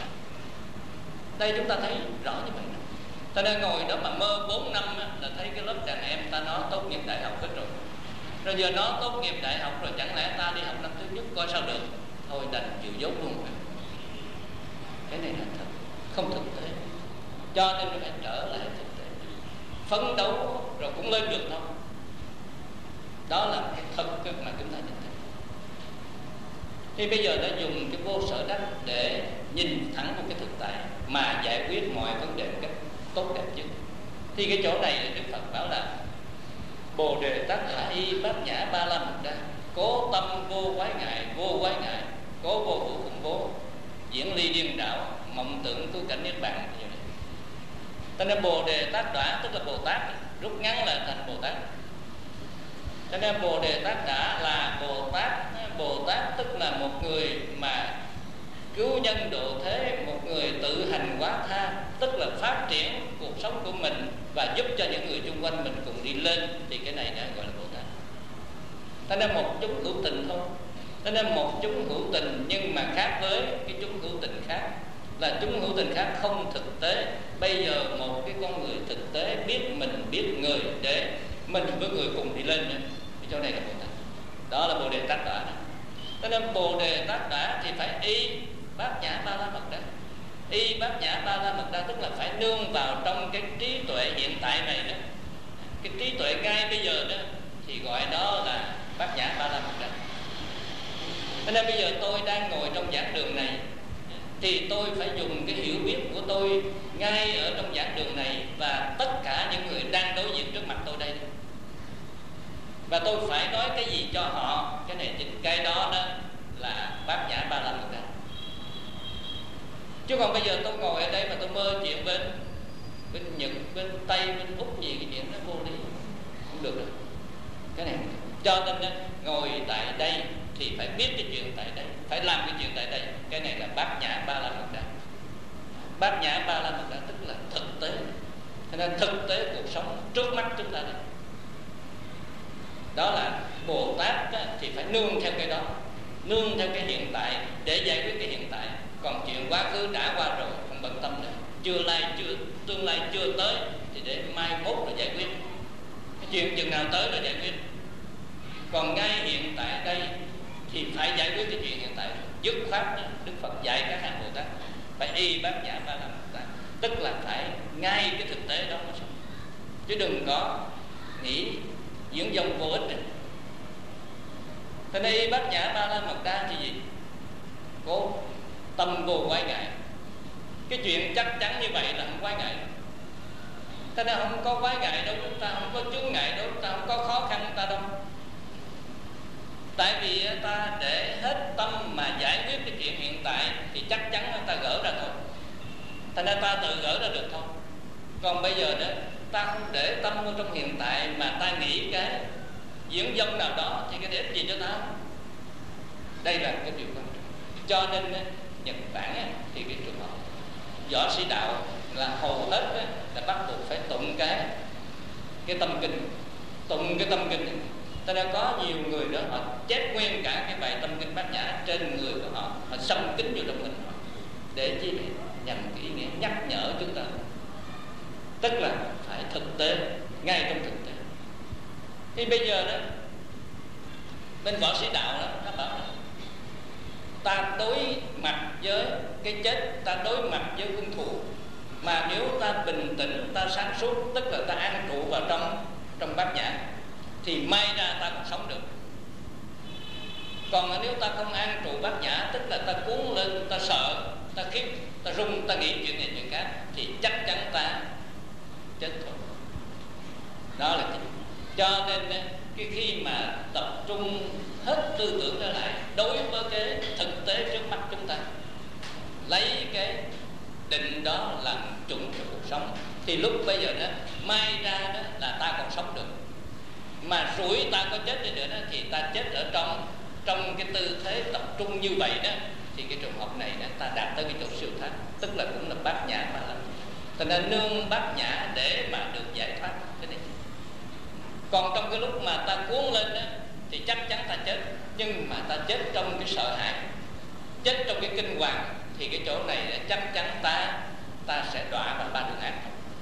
Đây chúng ta thấy rõ như vậy. Ta đang ngồi đó mà mơ bốn năm á, là thấy cái lớp đàn em ta nó tốt nghiệp đại học hết rồi. Rồi giờ nó tốt nghiệp đại học rồi, chẳng lẽ ta đi học năm thứ nhất coi sao được, thôi đành chịu dốt luôn. Cái này là thật, không thực tế. Cho nên phải trở lại thực tế, phấn đấu rồi cũng lên được thôi. Đó là cái thật mà chúng ta nhìn thấy. Thì bây giờ đã dùng cái vô sở đắc để nhìn thẳng vào cái thực tại mà giải quyết mọi vấn đề một cách tốt đẹp nhất. Thì cái chỗ này Đức Phật bảo là Bồ đề tát hạ y bát nhã ba la mật đa, cố tâm vô quái ngại, vô quái ngại, cố vô vũ khủng bố, diễn ly điên đảo, mộng tưởng cứu cảnh niết bàn. Cho nên Bồ đề tát đả tức là Bồ Tát, rút ngắn là thành Bồ Tát. Cho nên Bồ đề tát đả là Bồ Tát. Bồ Tát tức là một người mà cứu nhân độ thế, một người tự hành quá tha, tức là phát triển cuộc sống của mình và giúp cho những người xung quanh mình cùng đi lên, thì cái này đã gọi là Bồ Tát. Cho nên một chúng hữu tình thôi. Cho nên một chúng hữu tình nhưng mà khác với cái chúng hữu tình khác, là chúng hữu tình khác không thực tế. Bây giờ một cái con người thực tế biết mình biết người để mình với người cùng đi lên nữa, thì chỗ này là Bồ Tát. Đó là Bồ đề tát đả. Cho nên Bồ đề tát đả thì phải y bát nhã ba la mật đa. Y bát nhã ba la mật đa tức là phải nương vào trong cái trí tuệ hiện tại này đó. Cái trí tuệ ngay bây giờ đó thì gọi đó là bát nhã ba la mật đa. Cho nên bây giờ tôi đang ngồi trong giảng đường này thì tôi phải dùng cái hiểu biết của tôi ngay ở trong giảng đường này và tất cả những người đang đối diện trước mặt tôi đây. Và tôi phải nói cái gì cho họ, cái này chính cái đó đó là bát nhã ba la mật đa. Chứ còn bây giờ tôi ngồi ở đây mà tôi mơ chuyện bên bên Nhật, bên Tây, bên Úc gì cái chuyện nó vô lý, không được đâu. Cái này cho nên ngồi tại đây thì phải biết cái chuyện tại đây, phải làm cái chuyện tại đây. Cái này là bát nhã ba la mật đa. Bát nhã ba la mật đa tức là thực tế. Cho nên thực tế cuộc sống trước mắt chúng ta đây, đó là Bồ Tát thì phải nương theo cái đó, nương theo cái hiện tại để giải quyết cái hiện tại. Còn chuyện quá khứ đã qua rồi không bận tâm nữa, chưa lai chưa tương lai chưa tới thì để mai mốt rồi giải quyết. Cái chuyện chừng nào tới rồi giải quyết. Còn ngay hiện tại đây thì phải giải quyết cái chuyện hiện tại rồi. Dứt khoát Đức Phật dạy các hạng Bồ Tát phải y bát nhã ba la mật đa, tức là phải ngay cái thực tế đó mà sống, chứ đừng có nghĩ diễn dông vô ích này. Thế nên bát nhã ba la mật đa thì gì? Cố tâm vô quái ngại. Cái chuyện chắc chắn như vậy là không quái ngại. Thế nên không có quái ngại đâu chúng ta, không có chướng ngại đâu chúng ta, không có khó khăn chúng ta đâu. Tại vì ta để hết tâm mà giải quyết cái chuyện hiện tại thì chắc chắn ta gỡ ra thôi. Thế nên ta tự gỡ ra được thôi. Còn bây giờ đó ta không để tâm ở trong hiện tại mà ta nghĩ cái diễn dông nào đó thì cái để gì cho ta. Đây là cái điều quan trọng. Cho nên Nhật Bản thì cái trường hợp võ sĩ đạo là hầu hết là bắt buộc phải tụng cái cái tâm kinh, tụng cái tâm kinh. Cho nên có nhiều người đó họ chép nguyên cả cái bài tâm kinh bát nhã trên người của họ, họ xâm kính vô trong mình họ để chi nhằm cái ý nghĩa nhắc nhở chúng ta, tức là phải thực tế, ngay trong thực tế. Thì bây giờ đó, bên võ sĩ đạo đó, nó bảo là ta đối mặt với cái chết, ta đối mặt với hung thủ, mà nếu ta bình tĩnh, ta sáng suốt, tức là ta an trụ vào trong trong bát nhã, thì may ra ta còn sống được. Còn nếu ta không an trụ bát nhã, tức là ta cuốn lên, ta sợ, ta khiếp, ta run, ta nghĩ chuyện này chuyện khác, thì chắc chắn ta chết thôi. Đó là chính. Cho nên cái khi mà tập trung hết tư tưởng trở lại đối với cái thực tế trước mắt chúng ta, lấy cái định đó làm chuẩn cho cuộc sống, thì lúc bây giờ đó may ra đó là ta còn sống được. Mà rủi ta có chết đi nữa đó, thì ta chết ở trong trong cái tư thế tập trung như vậy đó, thì cái trường hợp này đó, ta đạt tới cái chỗ siêu thoát, tức là cũng là bát nhã mà làm. Thành ra nương bát nhã để mà được giải thoát cái này. Còn trong cái lúc mà ta cuốn lên đó, thì chắc chắn ta chết. Nhưng mà ta chết trong cái sợ hãi, chết trong cái kinh hoàng, thì cái chỗ này chắc chắn ta ta sẽ đọa vào ba đường ác.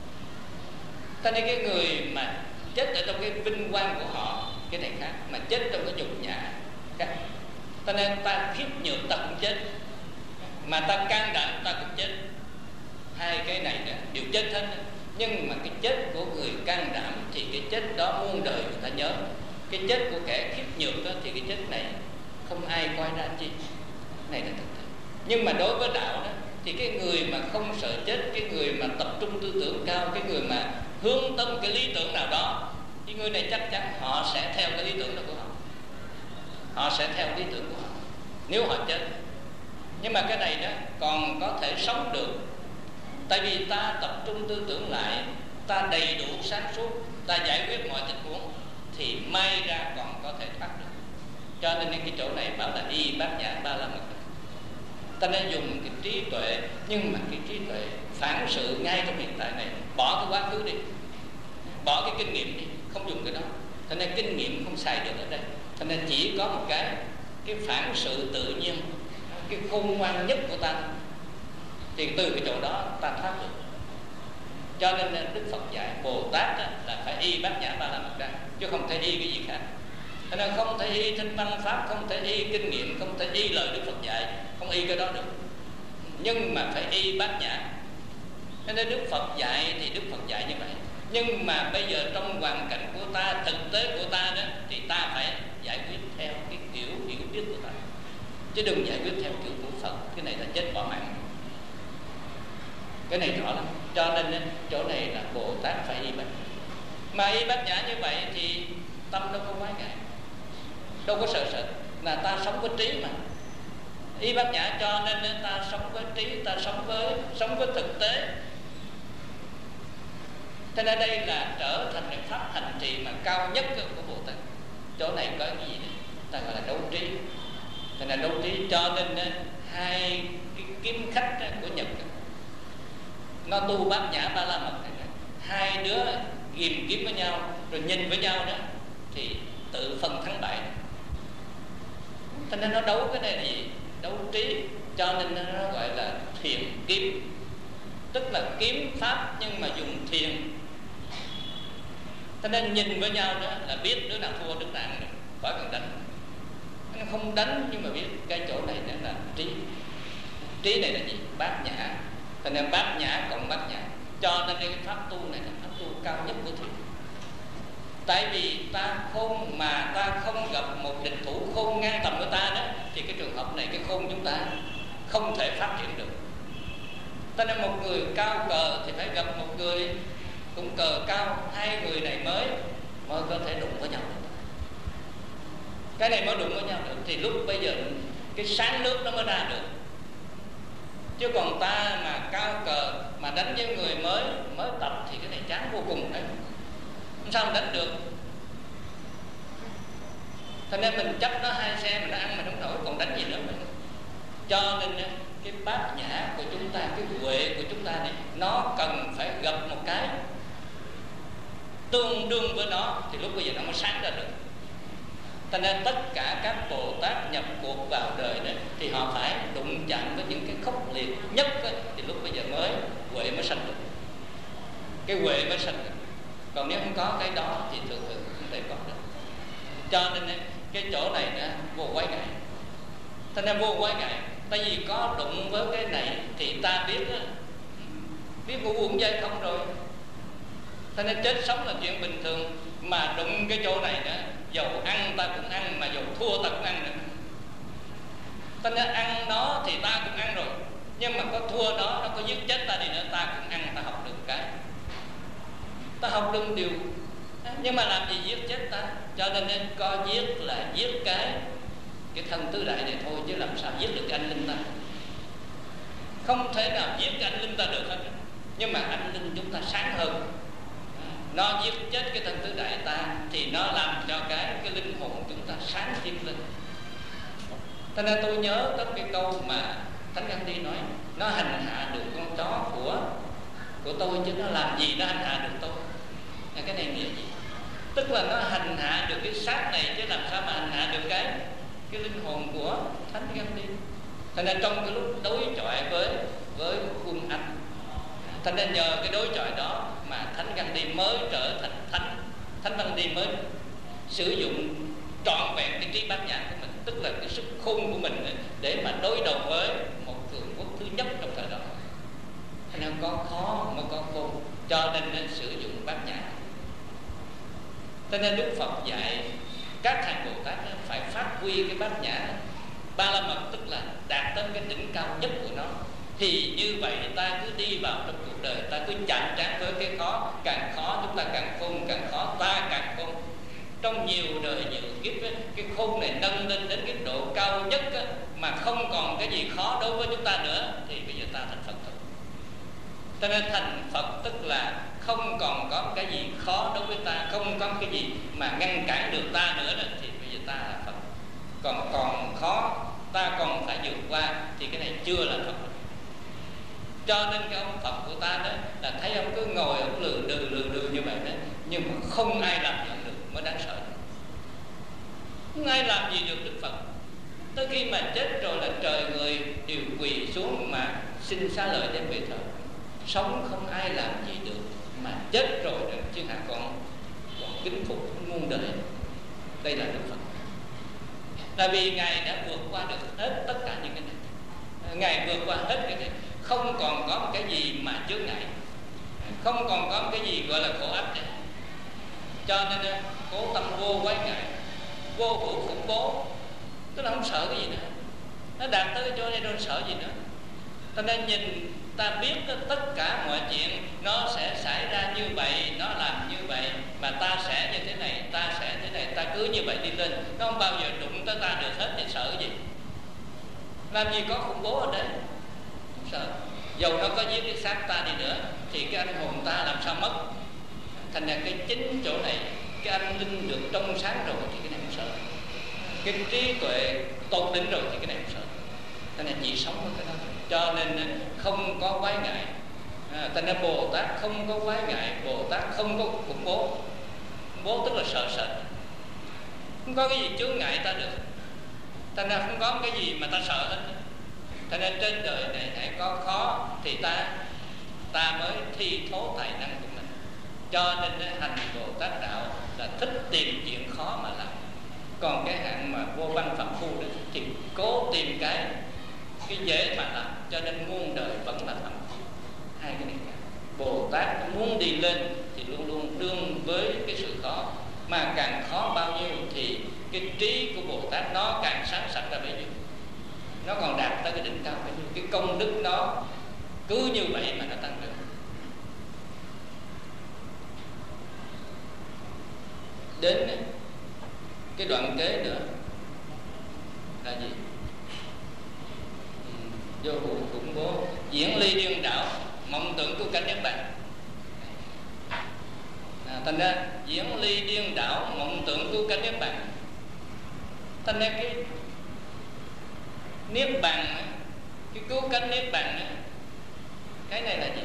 Cho nên cái người mà chết ở trong cái vinh quang của họ, cái này khác, mà chết trong cái nhục nhã khác. Cho nên ta khiếp nhược ta cũng chết, mà ta can đảm ta cũng chết. Hai cái này nè đều chết hết. Nhưng mà cái chết của người can đảm thì cái chết đó muôn đời người ta nhớ. Cái chết của kẻ khiếp nhược đó, thì cái chết này không ai coi ra chi. Này là thực tế. Nhưng mà đối với đạo đó, thì cái người mà không sợ chết, cái người mà tập trung tư tưởng cao, cái người mà hướng tới một cái lý tưởng nào đó, thì người này chắc chắn họ sẽ theo cái lý tưởng đó của họ. Họ sẽ theo lý tưởng của họ nếu họ chết. Nhưng mà cái này đó còn có thể sống được, tại vì ta tập trung tư tưởng lại, ta đầy đủ sáng suốt, ta giải quyết mọi tình huống, thì may ra còn có thể thoát được. Cho nên cái chỗ này bảo là y bát nhã ba la mật. Ta nên dùng cái trí tuệ, nhưng mà cái trí tuệ phản sự ngay trong hiện tại này. Bỏ cái quá khứ đi, bỏ cái kinh nghiệm đi, không dùng cái đó. Cho nên kinh nghiệm không xài được ở đây. Cho nên chỉ có một cái cái phản sự tự nhiên, cái khôn ngoan nhất của ta, thì từ cái chỗ đó ta thoát được. Cho nên Đức Phật dạy Bồ Tát là phải y bát nhã ba la mật đa, chứ không thể y cái gì khác. Cho nên không thể y thinh văn pháp, không thể y kinh nghiệm, không thể y lời Đức Phật dạy, không y cái đó được. Nhưng mà phải y bát nhã. Cho nên Đức Phật dạy thì Đức Phật dạy như vậy. Nhưng mà bây giờ trong hoàn cảnh của ta, thực tế của ta đó, thì ta phải giải quyết theo cái kiểu hiểu biết của ta, chứ đừng giải quyết theo kiểu của Phật. Cái này là chết bỏ mạng. Cái này rõ lắm. Cho nên chỗ này là Bồ Tát phải y bát. Mà y bát nhã như vậy thì tâm đâu có quái ngại, đâu có sợ sệt, là ta sống với trí mà. Y bát nhã cho nên ta sống với trí, ta sống với sống với thực tế. Thế nên đây là trở thành cái pháp hành trì mà cao nhất của Bồ Tát. Chỗ này có cái gì đó ta gọi là đấu trí. Thế nên đấu trí, cho nên hai cái kiếm khách của Nhật nó tu bát nhã ba la mật này, hai đứa ghìm kiếm với nhau rồi nhìn với nhau đó thì tự phân thắng bại. Cho nên nó đấu cái này là gì? Đấu trí. Cho nên nó gọi là thiền kiếm, tức là kiếm pháp nhưng mà dùng thiền. Cho nên nhìn với nhau đó là biết đứa nào thua đứa nào rồi, khỏi cần đánh. Nó không đánh nhưng mà biết cái chỗ này đó là trí. Trí này là gì? Bát nhã. Cho nên bát nhã cộng bát nhã. Cho nên cái pháp tu này là pháp tu cao nhất của thiền. Tại vì ta khôn mà ta không gặp một địch thủ khôn ngang tầm của ta đó, thì cái trường hợp này cái khôn chúng ta không thể phát triển được. Cho nên một người cao cờ thì phải gặp một người cũng cờ cao, hai người này mới mới có thể đụng với nhau được. Cái này mới đụng với nhau được thì lúc bây giờ cái sáng nước nó mới ra được. Chứ còn ta mà cao cờ mà đánh với người mới mới tập thì cái này chán vô cùng đấy. Sao mình đánh được? Cho nên mình chấp nó hai xe mình nó ăn mà không nổi, còn đánh gì nữa mình. Cho nên cái bát nhã của chúng ta, cái huệ của chúng ta này, nó cần phải gặp một cái tương đương với nó thì lúc bây giờ nó mới sáng ra được. Cho nên tất cả các Bồ Tát nhập cuộc vào đời này thì họ phải đụng chạm với những cái khốc liệt nhất đó, thì lúc bây giờ nếu không có cái đó thì thường thường không thể có được. Cho nên cái chỗ này nó vô quái ngại. Thành ra vô quái ngại, tại vì có đụng với cái này thì ta biết đó, biết ngủ uống dây không rồi. Thành ra chết sống là chuyện bình thường, mà đụng cái chỗ này đó, dầu ăn ta cũng ăn, mà dầu thua ta cũng ăn nữa. Thành ra ăn nó thì ta cũng ăn rồi, nhưng mà có thua nó, nó có giết chết ta đi nữa, ta cũng ăn, ta học được cái, ta học được điều. Nhưng mà làm gì giết chết ta? Cho nên nên có giết là giết cái cái thân tứ đại này thôi, chứ làm sao giết được cái anh linh ta? Không thể nào giết cái anh linh ta được hết. Nhưng mà anh linh chúng ta sáng hơn, nó giết chết cái thân tứ đại ta thì nó làm cho cái cái linh hồn chúng ta sáng thêm lên. Cho nên tôi nhớ tới cái câu mà Thánh Gandhi nói, nó hành hạ được con chó của của tôi, chứ nó làm gì nó hành hạ được tôi. Cái này nghĩa gì? Tức là nó hành hạ được cái xác này, chứ làm sao mà hành hạ được cái cái linh hồn của Thánh Gandhi. Thành ra trong cái lúc đối chọi với với quân Anh, thành ra nhờ cái đối chọi đó mà Thánh Gandhi mới trở thành thánh. Thánh Gandhi mới sử dụng trọn vẹn cái trí bát nhã của mình, tức là cái sức khôn của mình để mà đối đầu với một cường quốc thứ nhất trong thời đó. Thành ra có khó mới có khôn, cho nên nên sử dụng bát nhã. Cho nên Đức Phật dạy các hàng Bồ Tát phải phát huy cái bát nhã ba la mật, tức là đạt tới cái đỉnh cao nhất của nó. Thì như vậy ta cứ đi vào trong cuộc đời, ta cứ chạm trán với cái khó, càng khó chúng ta càng khôn, càng khó ta càng khôn. Trong nhiều đời nhiều kiếp ấy, cái khôn này nâng lên đến cái độ cao nhất ấy, mà không còn cái gì khó đối với chúng ta nữa, thì bây giờ ta thành Phật thôi. Cho nên thành Phật tức là không còn có cái gì khó đối với ta, không có cái gì mà ngăn cản được ta nữa đó, thì bây giờ ta là Phật. Còn còn khó, ta còn phải vượt qua, thì cái này chưa là Phật. Cho nên cái ông Phật của ta đó là thấy ông cứ ngồi ông lừ đừ lừ đừ như vậy đó, nhưng mà không ai làm gì được, mới đáng sợ. Không ai làm gì được Đức Phật. Tới khi mà chết rồi là trời người đều quỳ xuống mà xin xá lợi đem về thờ. Sống không ai làm gì được, mà chết rồi đó, chứ hả còn còn kính phục muôn đời. Đây là Đức Phật. Tại vì Ngài đã vượt qua được hết tất cả những cái này. Ngài vượt qua hết cái này, không còn có một cái gì mà chướng ngại, không còn có một cái gì gọi là khổ ách này. Cho nên cố tâm vô quái ngại, vô hữu khủng bố, tức là không sợ cái gì nữa. Nó đạt tới cái chỗ này đâu sợ gì nữa. Cho nên nhìn ta biết tất cả mọi chuyện nó sẽ xảy ra như vậy, nó làm như vậy, mà ta sẽ như thế này, ta sẽ thế này, ta cứ như vậy đi lên, nó không bao giờ đụng tới ta được hết, thì sợ cái gì? Làm gì có khủng bố ở đây? Không sợ. Dầu nó có giết cái xác ta đi nữa thì cái anh hồn ta làm sao mất. Thành ra cái chính chỗ này, cái anh linh được trong sáng rồi thì cái này không sợ. Cái trí tuệ tột đỉnh rồi thì cái này không sợ. Thành ra chỉ sống với cái đó. Cho nên không có quái ngại. à, Thành ra Bồ Tát không có quái ngại, Bồ Tát không có khủng bố. Khủng bố tức là sợ sệt, không có cái gì chướng ngại ta được. Thành ra không có cái gì mà ta sợ hết. Thành ra trên đời này hãy có khó thì ta ta mới thi thố tài năng của mình. Cho nên hành Bồ Tát đạo là thích tìm chuyện khó mà làm. Còn cái hạng mà vô văn phạm phu đó thì cố tìm cái cái dễ mà làm. Cho nên muôn đời vẫn là phạm phu. Hai cái này cả. Bồ Tát muốn đi lên thì luôn luôn đương với cái sự khó, mà càng khó bao nhiêu thì cái trí của Bồ Tát nó càng sáng sạch ra bấy nhiêu, nó còn đạt tới cái đỉnh cao bấy nhiêu. Cái công đức nó cứ như vậy mà nó tăng lên. Đến cái đoạn kế nữa là gì? Vô hữu khủng bố, diễn ly điên đảo, mộng tưởng của cảnh Niết Bàn. à, Thành ra diễn ly điên đảo, mộng tưởng của cảnh Niết Bàn. Thành ra cái Niết Bàn, cái cứu cánh Niết Bàn, cái này là gì?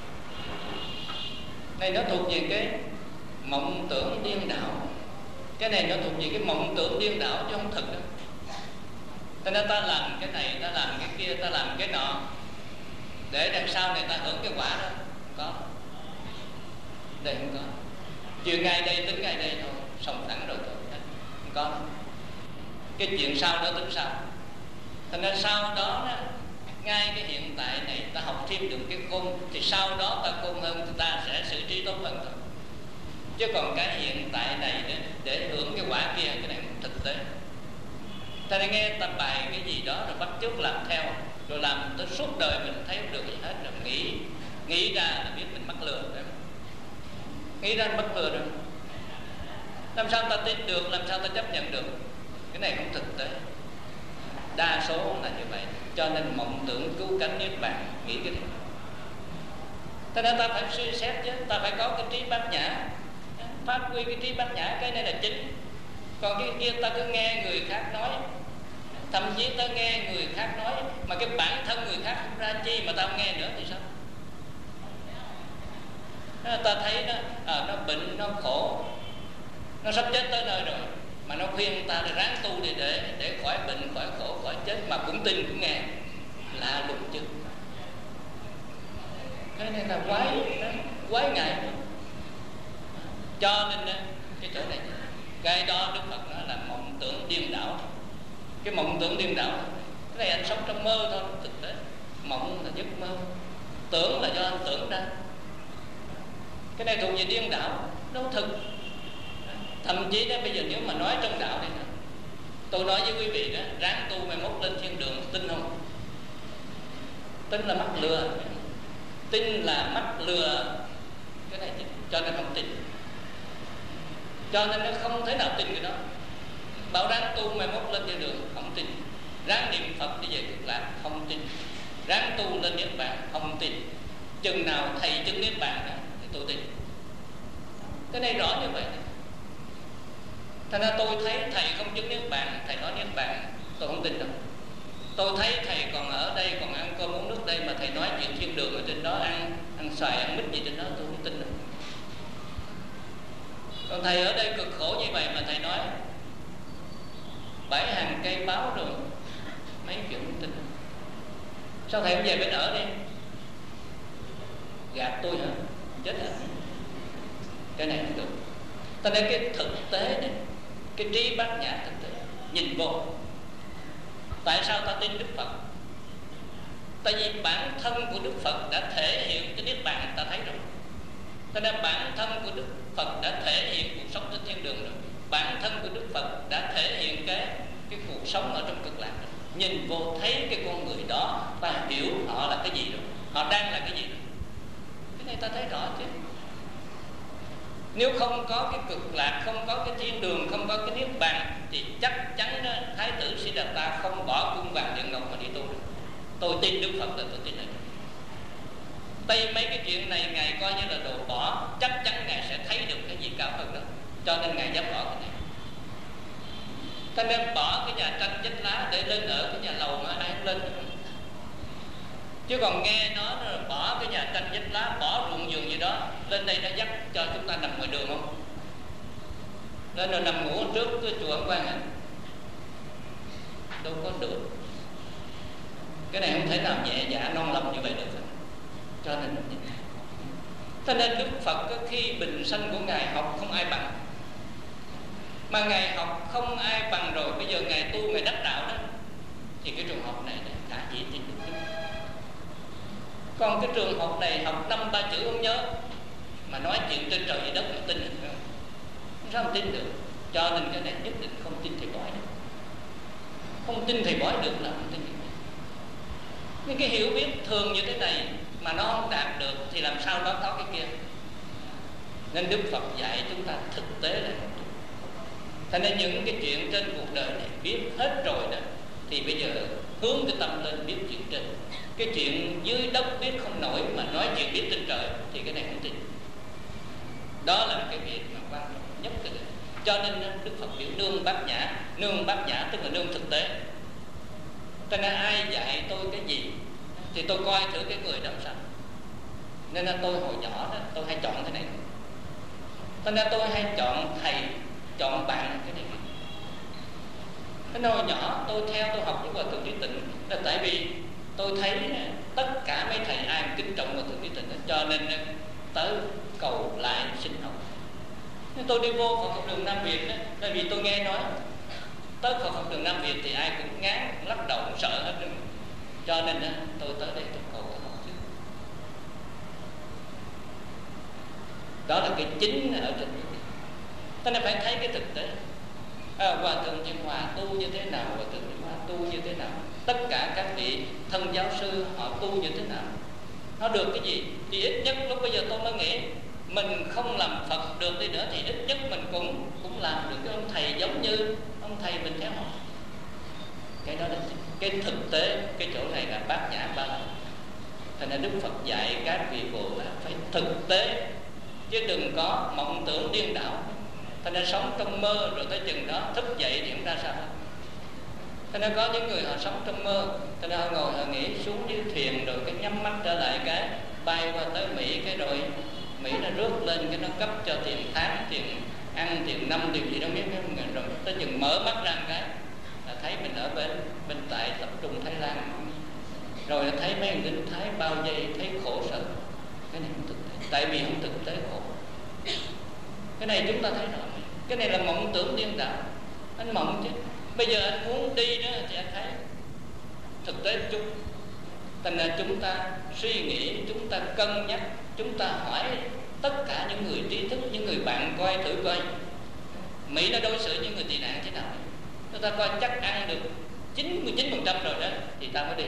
Này nó thuộc về cái mộng tưởng điên đảo. Cái này nó thuộc về cái mộng tưởng điên đảo chứ không thực đâu. Cho nên ta làm cái này, ta làm cái kia, ta làm cái nọ để đằng sau này ta hưởng cái quả đó. Có. Đây không có. Chuyện ngày đây tính ngày đây thôi, xong thẳng rồi thôi, không có. Cái chuyện sau đó tính sau. Thành ra sau đó, đó ngay cái hiện tại này ta học thêm được cái khôn, thì sau đó ta khôn hơn thì ta sẽ xử trí tốt hơn thôi. Chứ còn cái hiện tại này đó, để hưởng cái quả kia, cái này không thực tế. Ta đã nghe ta bài cái gì đó rồi bắt chước làm theo, rồi làm tới suốt đời mình thấy không được gì hết, rồi nghĩ nghĩ ra là biết mình mắc lừa rồi. Nghĩ ra mắc lừa rồi, làm sao ta tin được, làm sao ta chấp nhận được? Cái này không thực tế. Đa số là như vậy. Cho nên mộng tưởng cứu cánh niết bàn, nghĩ cái này. Cho nên ta phải suy xét chứ, ta phải có cái trí bát nhã, phát huy cái trí bát nhã, cái này là chính. Còn cái kia ta cứ nghe người khác nói, thậm chí ta nghe người khác nói mà cái bản thân người khác không ra chi mà ta không nghe nữa thì sao? Ta thấy nó, à, nó bệnh, nó khổ, nó sắp chết tới nơi rồi, mà nó khuyên ta để ráng tu để để để khỏi bệnh, khỏi khổ, khỏi chết, mà cũng tin cũng nghe, lạ lùng chứ. Cái này là quái, quái ngại. Cho nên cái chỗ này, cái đó Đức Phật nói là mộng tưởng điên đảo. Cái mộng tưởng điên đảo, cái này anh sống trong mơ thôi, thực tế. Mộng là giấc mơ, tưởng là do anh tưởng ra. Cái này thuộc về điên đảo, đâu thực. Thậm chí đó bây giờ nếu mà nói trong đạo này, tôi nói với quý vị đó, ráng tu mai mốt lên thiên đường, tin không? Tin là mắc lừa, tin là mắc lừa. Cái này cho nên không tin. Cho nên nó không thể nào tin cái đó. Bảo ráng tu mai mốt lên thiên đường, không tin. Ráng niệm Phật đi về cực lạc, không tin. Ráng tu lên niết bàn, không tin. Chừng nào thầy chứng niết bàn đó thì tôi tin. Cái này rõ như vậy. Thành ra tôi thấy thầy không chứng niết bàn, thầy nói niết bàn, tôi không tin đâu. Tôi thấy thầy còn ở đây, còn ăn cơm uống nước đây, mà thầy nói chuyện thiên đường ở trên đó, ăn ăn xoài, ăn mít gì trên đó, tôi không tin đâu. Còn thầy ở đây cực khổ như vậy mà thầy nói bảy hàng cây báo rồi, mấy chuyện không tin. Sao thầy không về bên ở đi? Gạt tôi hả? Chết hả? Cái này không được. Ta nên cái thực tế này, cái trí bát nhã thực tế, nhìn vô. Tại sao ta tin Đức Phật? Tại vì bản thân của Đức Phật đã thể hiện cái niết bàn, ta thấy rồi. Cho nên bản thân của Đức Phật đã thể hiện cuộc sống trên thiên đường rồi. Bản thân của Đức Phật đã thể hiện cái cái cuộc sống ở trong cực lạc rồi. Nhìn vô thấy cái con người đó, ta hiểu họ là cái gì rồi, họ đang là cái gì rồi. Cái này ta thấy rõ chứ. Nếu không có cái cực lạc, không có cái thiên đường, không có cái niết bàn, thì chắc chắn đó, Thái tử Siddhartha không bỏ cung vàng điện ngọc mà đi tu được. Tôi tin Đức Phật là tôi tin được. Tây mấy cái chuyện này Ngài coi như là đồ bỏ, chắc chắn Ngài sẽ thấy được cái gì cao hơn đó. Cho nên Ngài dám bỏ cái này. Cho nên bỏ cái nhà tranh vách lá để lên ở cái nhà lầu mà ai không lên được. Chứ còn nghe nó rồi bỏ cái nhà tranh vách lá, bỏ ruộng vườn gì đó lên đây nó dắt cho chúng ta nằm ngoài đường không? Lên rồi nằm ngủ trước cái chùa Ấn Quang hả? Đâu có được. Cái này không thể nào nhẹ dạ non lòng như vậy được. Cho nên cho nên Đức Phật khi bình sanh của Ngài học không ai bằng. Mà Ngài học không ai bằng rồi, bây giờ Ngài tu, Ngài đắc đạo đó, thì cái trường học này khả dĩ tin được. Còn cái trường học này học năm ba chữ không nhớ, mà nói chuyện trên trời dưới đất mà tin được không? Sao không tin được? Cho nên cái này nhất định không tin thầy bói được. Không tin thầy bói được là không tin được. Nhưng cái hiểu biết thường như thế này mà nó không đạt được thì làm sao đó có cái kia. Nên Đức Phật dạy chúng ta thực tế là không đúng. Thế nên những cái chuyện trên cuộc đời này biết hết rồi đó, thì bây giờ hướng cái tâm lên biết chuyện trên. Cái chuyện dưới đất biết không nổi mà nói chuyện biết trên trời thì cái này không tin. Đó là cái việc mà quan trọng nhất. Cho nên Đức Phật biểu nương bát nhã. Nương bát nhã tức là nương thực tế. Cho nên ai dạy tôi cái gì thì tôi coi thử cái người đó sao. Nên là tôi hồi nhỏ đó, tôi hay chọn thế này. Cho nên tôi hay chọn thầy, chọn bạn cái này. Cái hồi nhỏ tôi theo tôi học với Hòa Thượng Trí Tịnh là tại vì tôi thấy tất cả mấy thầy ai kính trọng Hòa Thượng Trí Tịnh, cho nên tới cầu lại xin học. Nên tôi đi vô Phật học đường Nam Việt đó, là vì tôi nghe nói tới Phật học đường Nam Việt thì ai cũng ngán, cũng lắc đầu, cũng sợ hết. Cho nên đó, tôi tới đây tôi cầu tôi học trước. Đó là cái chính ở trên này. Ta nên phải thấy cái thực tế. À, Hòa thượng Chân Hòa tu như thế nào, Hòa thượng Chân Hòa tu như thế nào, tất cả các vị thân giáo sư họ tu như thế nào, nó được cái gì? Thì ít nhất lúc bây giờ tôi mới nghĩ mình không làm Phật được đi nữa thì ít nhất mình cũng cũng làm được cái ông thầy giống như ông thầy mình theo họ. Cái đó là cái thực tế. Cái chỗ này là Bát Nhã Ba La. Thành ra Đức Phật dạy các vị Bồ Tát phải thực tế, chứ đừng có mộng tưởng điên đảo. Thành ra sống trong mơ rồi tới chừng đó thức dậy thì không ra sao. Thành ra có những người họ sống trong mơ, thành ra họ ngồi họ nghĩ xuống dưới thuyền rồi cái nhắm mắt trở lại cái bay qua tới Mỹ, cái rồi Mỹ nó rước lên cái nó cấp cho tiền tháng, tiền ăn, tiền năm, tiền gì đó biết mấy người, rồi tới chừng mở mắt ra cái là thấy mình ở bên bên tại tập trung Thái Lan, rồi thấy mấy người lính Thái bao vây, thấy khổ sở. Cái này không thực tế, tại vì không thực tế khổ. Cái này chúng ta thấy rồi. Cái này là mộng tưởng điên đảo. Anh mộng chứ. Bây giờ anh muốn đi nữa thì anh thấy thực tế chút. Thành ra chúng ta suy nghĩ, chúng ta cân nhắc, chúng ta hỏi tất cả những người trí thức, những người bạn coi thử coi Mỹ nó đối xử những người tị nạn thế nào. Người ta coi chắc ăn được chín mươi chín phần trăm rồi đó thì ta mới đi.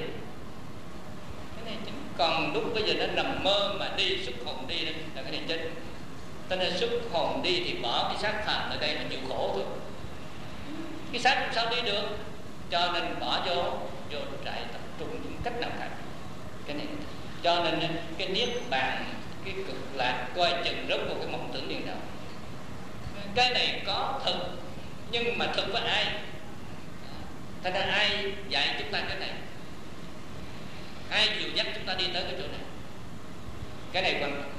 Cái này còn lúc bây giờ nó nằm mơ mà đi, xuất hồn đi đó, là cái này chết. Cho nên xuất hồn đi thì bỏ cái xác phàm ở đây mà chịu khổ thôi. Cái xác làm sao đi được, cho nên bỏ vô vô trại tập trung những cách nào khác. Cái này cho nên cái niết bàn, cái cực lạc coi chừng rất một cái mộng tưởng điên đảo. Cái này có thực, nhưng mà thực với ai? Thành ra ai dạy chúng ta cái này? Ai dìu dắt chúng ta đi tới cái chỗ này? Cái này quan trọng.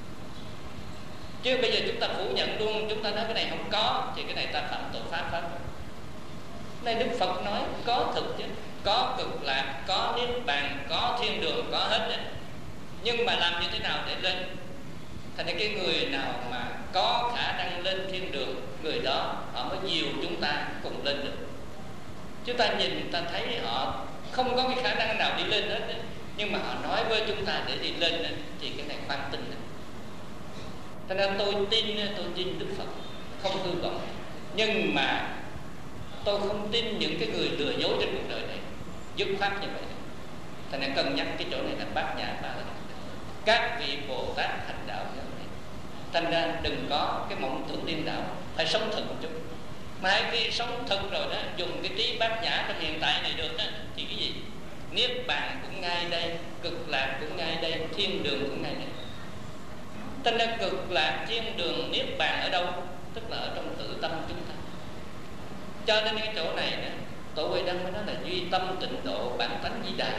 Chứ bây giờ chúng ta phủ nhận luôn, chúng ta nói cái này không có thì cái này ta phạm tội pháp pháp. Này Đức Phật nói có thực chứ, có cực lạc, có niết bàn, có thiên đường, có hết đấy. Nhưng mà làm như thế nào để lên? Thành ra cái người nào mà có khả năng lên thiên đường, người đó họ mới dìu chúng ta cùng lên được. Chúng ta nhìn ta thấy họ không có cái khả năng nào đi lên hết đấy. Nhưng mà họ nói với chúng ta để đi lên đấy, thì cái này khoan tin đấy. Thành ra tôi tin, tôi tin Đức Phật không hư vọng. Nhưng mà tôi không tin những cái người lừa dối trên cuộc đời này dứt khoát như vậy. Thành ra cân nhắc cái chỗ này là Bát Nhã Ba La. Các vị Bồ Tát hành đạo như vậy. Thành ra đừng có cái mộng tưởng điên đảo, phải sống thực một chút. Mà khi sống thực rồi đó, dùng cái trí Bát Nhã trong hiện tại này được đó, thì cái gì? Niết bàn cũng ngay đây, cực lạc cũng ngay đây, thiên đường cũng ngay đây. Thành ra cực lạc, thiên đường, niết bàn ở đâu? Tức là ở trong tự tâm chúng ta. Cho nên cái chỗ này đó, Tổ Huệ Đăng mới nói là duy tâm tịnh độ, bản tánh di đà.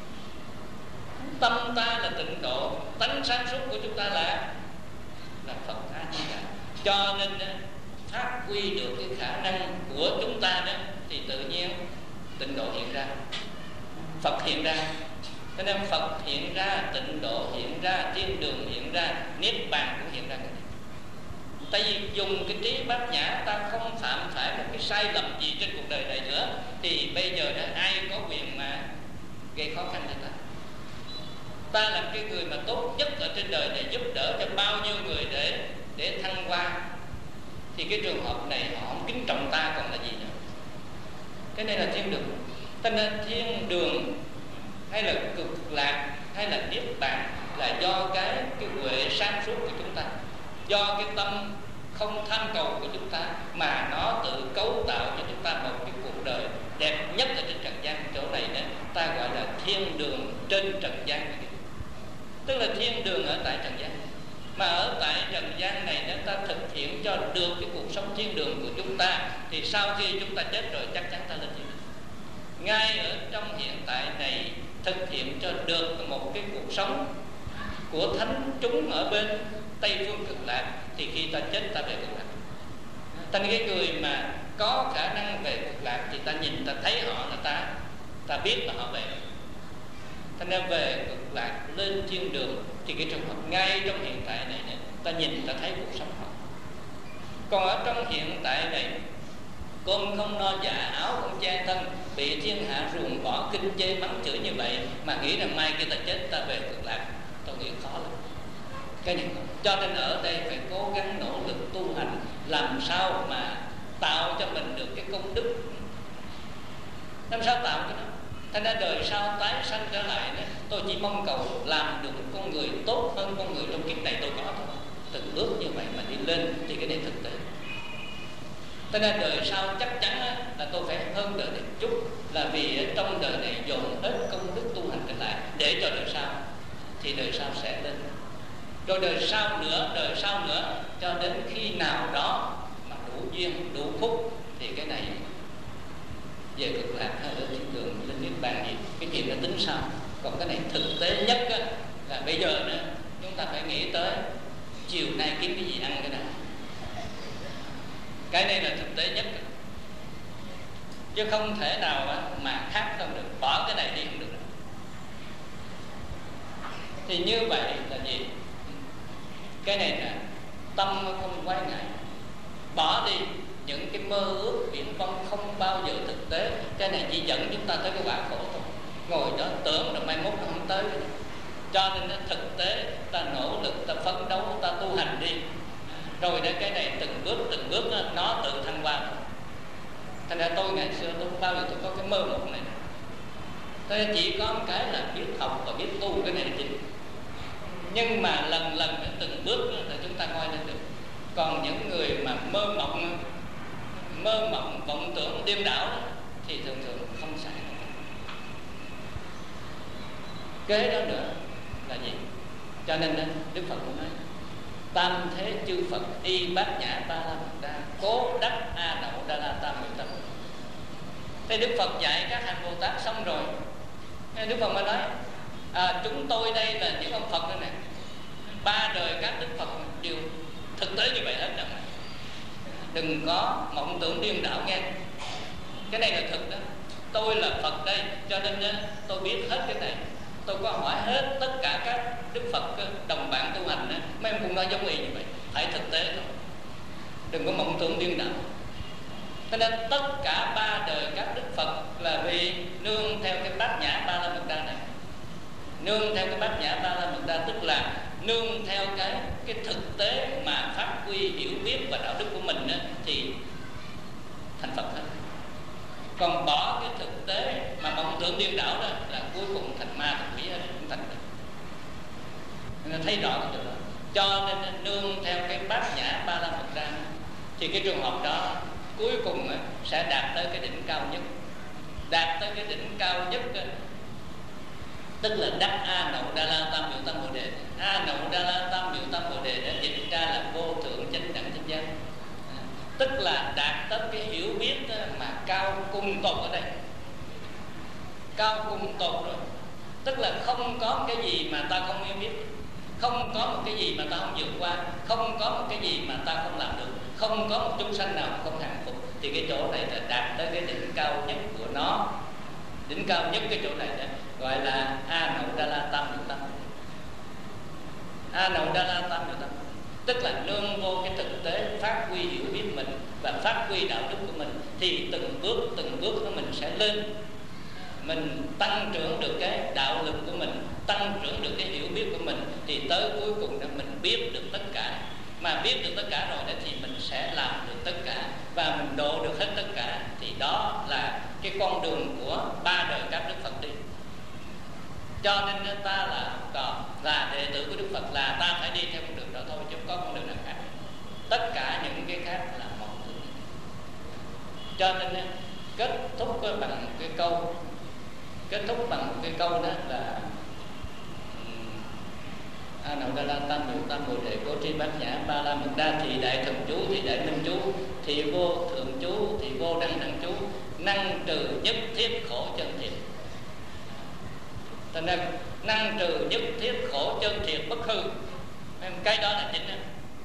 Tâm ta là tịnh độ, tánh sáng suốt của chúng ta là là Phật A Di Đà. Cho nên đó, phát huy được cái khả năng của chúng ta đó thì tự nhiên tịnh độ hiện ra, Phật hiện ra. Cho nên Phật hiện ra, tịnh độ hiện ra, thiên đường hiện ra, niết bàn cũng hiện ra. Tại vì dùng cái trí Bát Nhã, ta không phạm phải một cái sai lầm gì trên cuộc đời này nữa, thì bây giờ đó ai có quyền mà gây khó khăn cho ta? Ta làm cái người mà tốt nhất ở trên đời này, giúp đỡ cho bao nhiêu người để để thăng hoa, thì cái trường hợp này họ không kính trọng ta còn là gì nữa. Cái này là thiên đường. Cho nên thiên đường hay là cực lạc hay là niết bàn là do cái cái huệ sáng suốt của chúng ta, do cái tâm không tham cầu của chúng ta mà nó tự cấu tạo cho chúng ta một cái cuộc đời đẹp nhất ở trên trần gian. Chỗ này đó ta gọi là thiên đường trên trần gian, tức là thiên đường ở tại trần gian. Mà ở tại trần gian này nếu ta thực hiện cho được cái cuộc sống thiên đường của chúng ta, thì sau khi chúng ta chết rồi chắc chắn ta lên thiên đường. Ngay ở trong hiện tại này thực hiện cho được một cái cuộc sống của thánh chúng ở bên Tây phương cực lạc, thì khi ta chết ta về cực lạc. Thành cái người mà có khả năng về cực lạc thì ta nhìn ta thấy họ là ta ta biết là họ về. Thành ra về cực lạc lên thiên đường thì cái trường hợp ngay trong hiện tại này, này ta nhìn ta thấy cuộc sống họ. Còn ở trong hiện tại này, cơm không no dạ, áo không che thân, bị thiên hạ ruồng bỏ, kinh chê mắng chửi như vậy mà nghĩ rằng mai kia ta chết ta về cực lạc, tôi nghĩ khó lắm. Cái này cho nên ở đây phải cố gắng nỗ lực tu hành, làm sao mà tạo cho mình được cái công đức. Làm sao tạo cái đó? Thành ra đời sau tái sanh trở lại đó, tôi chỉ mong cầu làm được một con người tốt hơn con người trong kiếp này tôi có thôi. Từng bước như vậy mà đi lên thì cái này thực tế. Cho nên đời sau chắc chắn là tôi phải hơn đời này chút, là vì trong đời này dồn hết công đức tu hành trở lại để cho đời sau, thì đời sau sẽ lên. Rồi đời sau nữa, đời sau nữa, cho đến khi nào đó mà đủ duyên, đủ phúc thì cái này về cực lạc hay lên thiên đường, lên niết bàn gì, cái chuyện là tính sau. Còn cái này thực tế nhất á, là bây giờ nữa chúng ta phải nghĩ tới chiều nay kiếm cái gì ăn cái nào. Cái này là thực tế nhất, chứ không thể nào mà khác không được, bỏ cái này đi không được. Thì như vậy là gì? Cái này là tâm không quái ngại, bỏ đi những cái mơ ước viển vông không bao giờ thực tế. Cái này chỉ dẫn chúng ta tới cái quả khổ thôi. Ngồi đó tưởng là mai mốt nó không tới. Cho nên thực tế ta nỗ lực, ta phấn đấu, ta tu hành đi, rồi đến cái này từng bước từng bước nó tự thăng hoa. Thành ra tôi ngày xưa tôi không bao giờ tôi có cái mơ mộng này. Tôi chỉ có một cái là biết học và biết tu, cái này là chính. Nhưng mà lần lần từng bước thì chúng ta coi lên được. Còn những người mà mơ mộng mơ mộng vọng tưởng điên đảo thì thường thường không xảy. Kế đó nữa là gì? Cho nên Đức Phật cũng nói tam thế chư Phật y bát nhã ba la mật đa, cố đắc a đậu đa la tam muội tâm. Thế Đức Phật dạy các hành Bồ Tát xong rồi, Đức Phật mới nói à, chúng tôi đây là những ông Phật đây này, ba đời các Đức Phật đều thực tế như vậy hết rồi. Đừng có mộng tưởng điên đảo nghe. Cái này là thực đó. Tôi là Phật đây, cho nên tôi biết hết cái này. Tôi có hỏi hết tất cả các Đức Phật đồng bạn tu hành đó, mấy ông cũng nói giống y như vậy. Phải thực tế thôi, đừng có mộng tưởng điên đảo. Cho nên tất cả ba đời các Đức Phật là vì nương theo cái bát nhã ba la mật đa này. Nương theo cái bát nhã ba la mật đa tức là nương theo cái cái thực tế mà phát huy hiểu biết và đạo đức của mình đó, thì thành Phật hết. Còn bỏ cái thực tế mà mộng tưởng điên đảo đó là cuối cùng thành ma thành quỷ hết, không thành được. Nên thấy rõ cái điều đó. Cho nên nương theo cái bát nhã ba la mật đa thì cái trường hợp đó cuối cùng sẽ đạt tới cái đỉnh cao nhất. Đạt tới cái đỉnh cao nhất tức là đắc a nậu đa la tam muội tâm bồ đề. A nậu đa la tam muội tâm bồ đề đã dịch ra là vô thượng chánh đẳng chánh giác, tức là đạt tới cái hiểu biết mà cao cùng tột ở đây. Cao cùng tột rồi, tức là không có cái gì mà ta không hiểu biết, không có một cái gì mà ta không vượt qua, không có một cái gì mà ta không làm được, không có một chúng sanh nào không hạnh phúc. Thì cái chỗ này là đạt tới cái đỉnh cao nhất của nó. Đỉnh cao nhất cái chỗ này đó gọi là a nậu đa la tam muội tâm. A nậu đa la tam muội tâm tức là nương vô cái thực tế phát huy hiểu biết mình và phát huy đạo đức của mình, thì từng bước từng bước nó mình sẽ lên. Mình tăng trưởng được cái đạo lực của mình, tăng trưởng được cái hiểu biết của mình, thì tới cuối cùng đó mình biết được tất cả. Mà biết được tất cả rồi đó thì mình sẽ làm được tất cả, và mình độ được hết tất cả. Thì đó là cái con đường của ba đời các Đức Phật đi. Cho nên ta là còn là đệ tử của Đức Phật, là ta phải đi theo con đường đó thôi, chứ không có con đường nào khác. Tất cả những cái khác là một thứ. Cho nên kết thúc bằng một cái câu kết thúc bằng một cái câu đó là a nậu đa la tam muội tâm bồ đề, cố tri bát nhã ba la mật đa, thì đại thần chú, thì đại minh chú, thì vô thượng chú, thì vô đẳng đẳng chú, năng trừ nhất thiết khổ chân thiệt. Thành ra năng trừ nhất thiết khổ chân thiệt bất hư, cái đó là chính đó.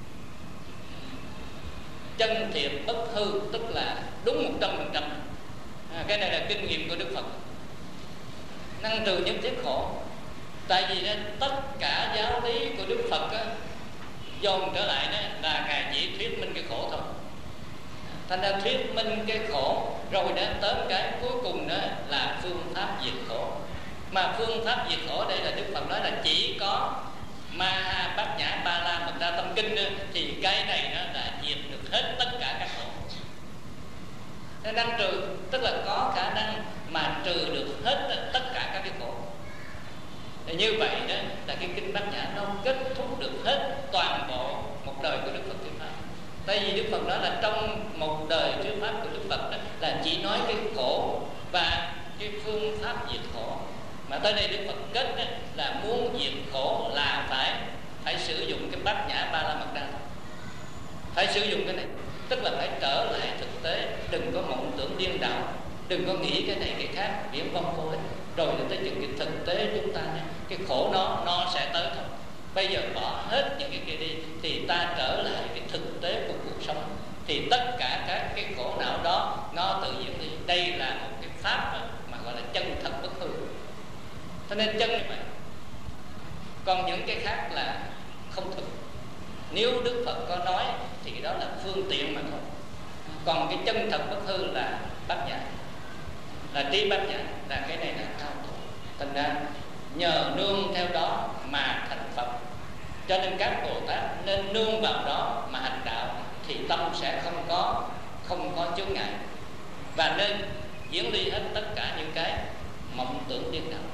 Chân thiệt bất hư tức là đúng một trăm phần trăm. Cái này là kinh nghiệm của Đức Phật. Năng trừ nhất thiết khổ, tại vì đó, tất cả giáo lý của Đức Phật á, dồn trở lại đó là Ngài chỉ thuyết minh cái khổ thôi. Thành ra thuyết minh cái khổ rồi đó tới cái cuối cùng đó là phương pháp diệt khổ. Mà phương pháp diệt khổ đây là Đức Phật nói là chỉ có Ma Bát Nhã Ba La Mật Đa Tâm Kinh đó, thì cái này đó là diệt được hết tất cả các khổ. Nên năng trừ tức là có khả năng mà trừ được hết tất cả các cái khổ. Thì như vậy đó là cái kinh Bát Nhã nó kết thúc được hết toàn bộ một đời của Đức Phật thuyết pháp. Tại vì Đức Phật nói là trong một đời thuyết pháp của Đức Phật đó, là chỉ nói cái khổ và cái phương pháp diệt khổ. Mà tới đây Đức Phật kết đó, là muốn diệt khổ là phải phải sử dụng cái Bát Nhã Ba La Mật Đa, phải sử dụng cái này, tức là phải trở lại thực tế, đừng có mộng tưởng điên đảo, đừng có nghĩ cái này cái khác viễn vông vô ích. Rồi tới chừng cái thực tế chúng ta cái khổ nó nó sẽ tới thôi. Bây giờ bỏ hết những cái kia đi thì ta trở lại cái thực tế của cuộc sống, thì tất cả các cái khổ não đó nó tự diễn đi. Đây là một cái pháp mà gọi là chân thật bất hư. Cho nên chân như vậy. Còn những cái khác là không thực. Nếu Đức Phật có nói thì đó là phương tiện mà thôi. Còn cái chân thật bất hư là Bát Nhã, là trí Bát Nhã, là cái này là cao thượng. Thành ra nhờ nương theo đó mà thành Phật. Cho nên các Bồ Tát nên nương vào đó mà hành đạo, thì tâm sẽ không có không có chướng ngại, và nên diễn ly hết tất cả những cái mộng tưởng điên đảo.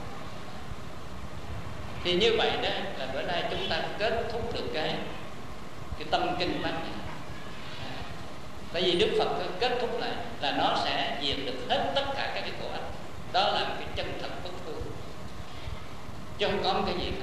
Thì như vậy đó là bữa nay chúng ta kết thúc được cái cái tâm kinh Bát Nhã. Tại vì Đức Phật kết thúc lại là nó sẽ diệt được hết tất cả các cái khổ ách. Đó là một cái chân thật bất hư, chứ không có một cái gì